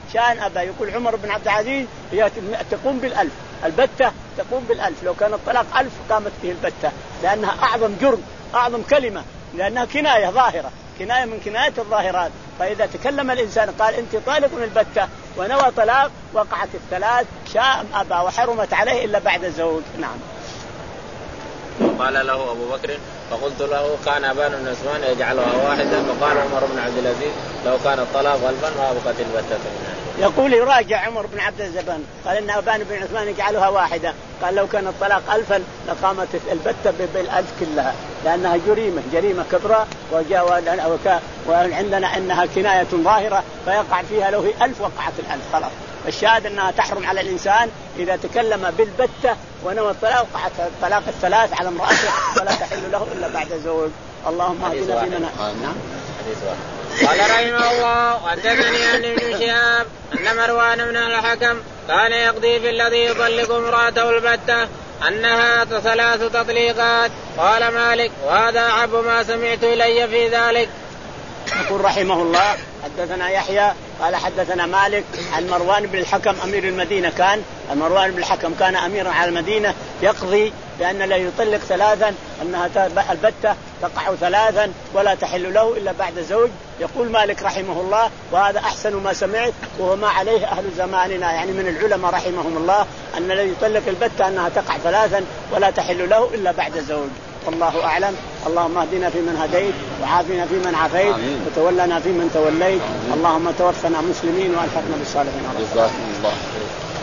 شاء أبا. يقول عمر بن عبد العزيز هي تقوم بالألف، البتة تقوم بالألف، لو كان الطلاق ألف قامت به البتة، لأنها أعظم جرم، أعظم كلمة، لأنها كناية ظاهرة، كناية من كنايات الظاهرات. فإذا تكلم الإنسان قال أنت طالق البتة ونوى طلاق وقعت الثلاث شاء أبا وحرمت عليه إلا بعد الزوج. نعم. قال له أبو بكر فقلت له كان أبان بن عثمان يجعلها واحدة، فقال عمر بن عبد العزيز لو كان الطلاق ألفا وأبقت البتة. يقول يراجع عمر بن عبد الزبان قال إن أبان بن عثمان يجعلها واحدة، قال لو كان الطلاق ألفا لقامت البتة بالألف كلها، لأنها جريمة جريمة كبرى، وعندنا أنها كناية ظاهرة فيقع فيها لو هي ألف وقعت الألف خلاص. الشاهد أنها تحرم على الإنسان إذا تكلم بالبتة ونوى الطلاق وقعت الطلاق الثلاث على امرأته ولا تحل له إلا بعد زوج. اللهم اهدنا فيمن هديت. قال رحمه الله وحدثني عن ابن شهاب أن مروان بن الحكم كان يقضي في الذي يطلق امرأته البتة أنها ثلاث تطليقات. قال مالك وهذا أحب ما سمعت إلي في ذلك. يقول رحمه الله حدثنا يحيى قال حدثنا مالك عن مروان بن الحكم أمير المدينة، كان مروان بن الحكم كان أميرا على المدينة يقضي بأن لا يطلق ثلاثا أنها البتة تقع ثلاثا ولا تحل له إلا بعد زوج. يقول مالك رحمه الله وهذا أحسن ما سمعت وهو ما عليه أهل زماننا يعني من العلماء رحمهم الله، أن لا يطلق البتة أنها تقع ثلاثا ولا تحل له إلا بعد زوج. والله أعلم. اللهم اهدنا فيمن هديت وعافنا فيمن عافيت وتولنا فيمن توليت. اللهم توفنا مسلمين وألحقنا بالصالحين.